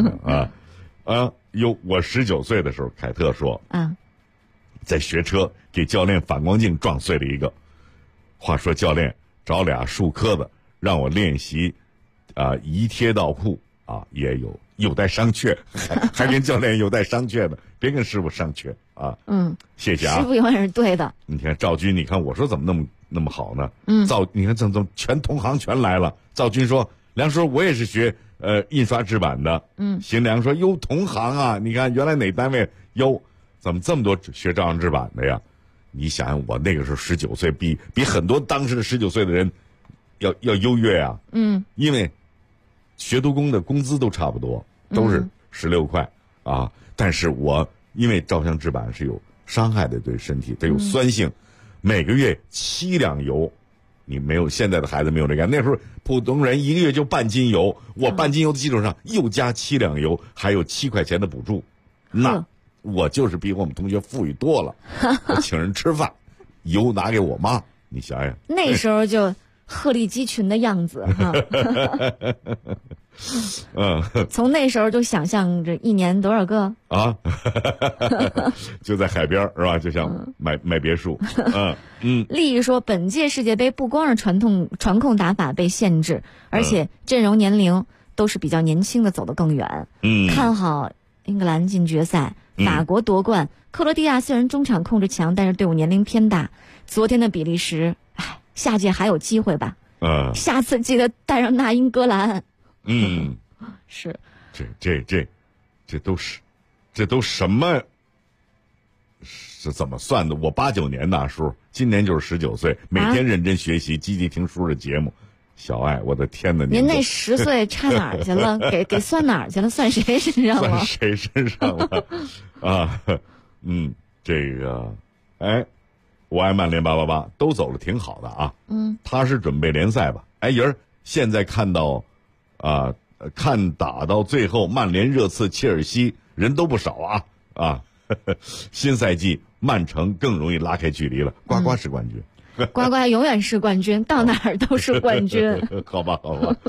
我19岁的时候，凯特说在学车给教练反光镜撞碎了一个，话说教练找俩术科的让我练习移贴到户也有待商榷，还跟教练有待商榷的，别跟师傅商榷谢谢啊， 师傅永远是对的。 你看赵军，你看我说怎么那么好呢？你看怎么全同行全来了。赵军说，梁叔我也是学印刷制版的。邢良说哟同行啊，你看原来哪单位哟，怎么这么多学照相制版的呀？你想想我那个时候19岁，比很多当时的19岁的人要优越啊。因为学徒工的工资都差不多，都是16块但是我因为照相制版是有伤害的，对身体它有酸性，每个月7两油你没有现在的孩子没有这个，那时候普通人1个月就半斤油，我半斤油的基础上又加7两油，还有7块钱的补助，那我就是比我们同学富裕多了。我请人吃饭，油拿给我妈，你想想， 那时候就鹤立鸡群的样子哈。从那时候就想象着一年多少个啊，就在海边是吧？就像买别墅。 利益说，本届世界杯不光是传控打法被限制，而且阵容年龄都是比较年轻的，走得更远。看好英格兰进决赛，法国夺冠。克罗地亚虽然中场控制强，但是队伍年龄偏大。昨天的比利时，下届还有机会吧？下次记得带上那英格兰。是， 这都什么？是怎么算的？我89年的叔，今年就是19岁，每天认真学习，积极听叔的节目。小爱，我的天哪！ 您那10岁差哪儿去了？给算哪儿去了？算谁身上了？ 算谁身上了？啊，这个，我爱曼联888都走了挺好的啊。他是准备联赛吧？现在看到。看打到最后，曼联热刺切尔西人都不少啊！新赛季曼城更容易拉开距离了。呱呱是冠军， 呱呱永远是冠军，到哪儿都是冠军。 好吧。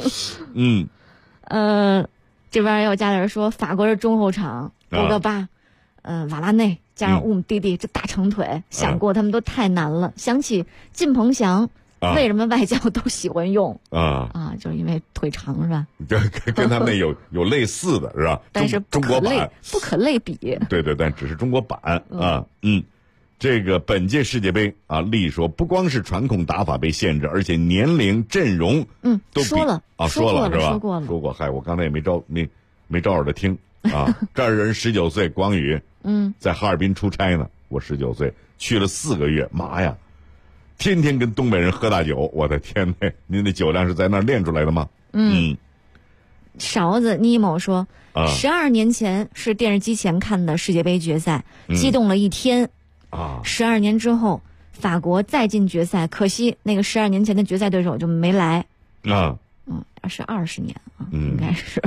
这边有家人说法国是中后场，博格巴，瓦拉内加上乌姆蒂蒂这大长腿，想过他们都太难了。想起靳鹏翔。为什么外教都喜欢用就是因为腿长是吧？ 跟他们那有类似的是吧？ 但是中国版不可类比。 对，但只是中国版这个本届世界杯利说不光是传控打法被限制，而且年龄阵容都说了是吧？说过，我刚才也没照着听啊。这儿人19岁，广宇在哈尔滨出差呢，我19岁去了4个月，妈呀！天天跟东北人喝大酒，我的天呐！您的酒量是在那儿练出来的吗？ 勺子尼某说，12年前是电视机前看的世界杯决赛，激动了一天。12年之后，法国再进决赛，可惜那个12年前的决赛对手就没来。是20年应该是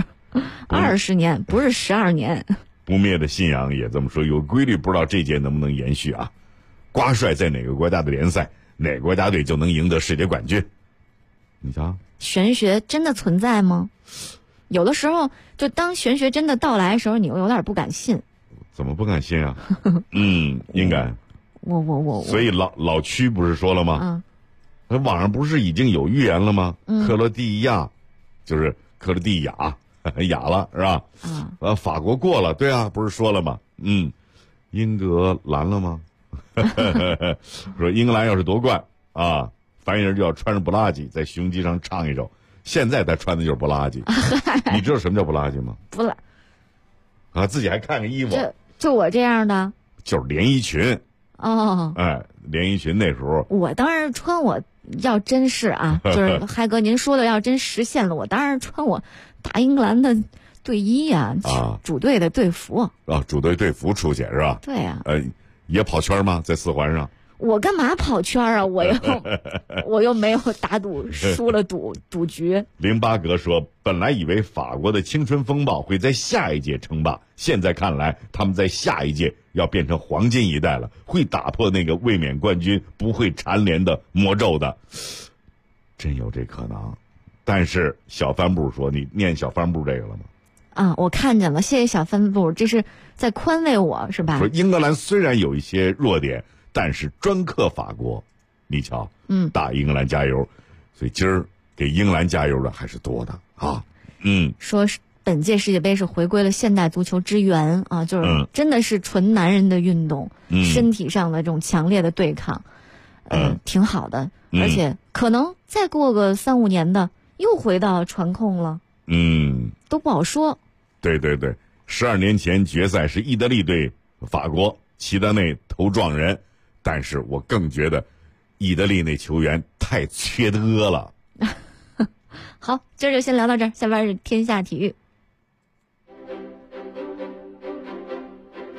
20年，不是12年。 不灭的信仰也这么说，有规律，不知道这届能不能延续啊？瓜帅在哪个国家的联赛？哪个国家队就能赢得世界冠军？你瞧， 玄学真的存在吗？有的时候，就当玄学真的到来的时候，你又有点不敢信。 怎么不敢信啊？应该。 我。 所以老屈不是说了吗？网上不是已经有预言了吗？克罗地亚，就是克罗地亚哑了是吧？法国过了，对啊，不是说了吗？英格兰了吗？说英格兰要是夺冠凡人就要穿着布拉吉在雄鸡上唱一首。现在他穿的就是布拉吉，你知道什么叫布拉吉吗？ 不了自己还看个衣服， 就我这样的， 就是连衣裙连衣裙那时候我当然穿，我要真是就是嗨哥您说的要真实现了，我当然穿我大英格兰的队衣主队的队服主队队服出去是吧？ 对呀。 也跑圈吗？在4环上？ 我干嘛跑圈啊？我又没有打赌输了赌局。 08哥说，本来以为法国的青春风暴会在下一届称霸，现在看来他们在下一届要变成黄金一代了，会打破那个卫冕冠军不会蝉联的魔咒的。真有这可能。但是小帆布说，你念小帆布这个了吗？ 我看见了，谢谢小帆布，这是在宽慰我是吧？ 说英格兰虽然有一些弱点，但是专克法国，你瞧，大英格兰加油！所以今儿给英格兰加油的还是多的说本届世界杯是回归了现代足球之源就是真的是纯男人的运动，身体上的这种强烈的对抗，挺好的，而且可能再过个3-5年的又回到传控了，都不好说。 对，12年前决赛是意大利对法国，齐达内头撞人，但是我更觉得意大利那球员太缺德了。 好，今儿就先聊到这儿，下边是天下体育。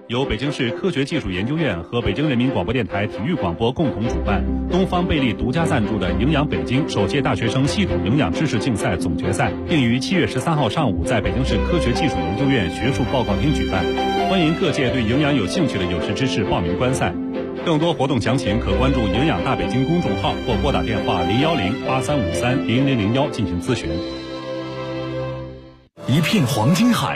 由北京市科学技术研究院和北京人民广播电台体育广播共同主办，东方贝利独家赞助的营养北京首届大学生系统营养知识竞赛总决赛，并于7月13号上午在北京市科学技术研究院学术报告厅举办。欢迎各界对营养有兴趣的有识之士报名观赛。更多活动详情可关注营养大北京公众号或拨打电话01083530001进行咨询。 一片黄金海。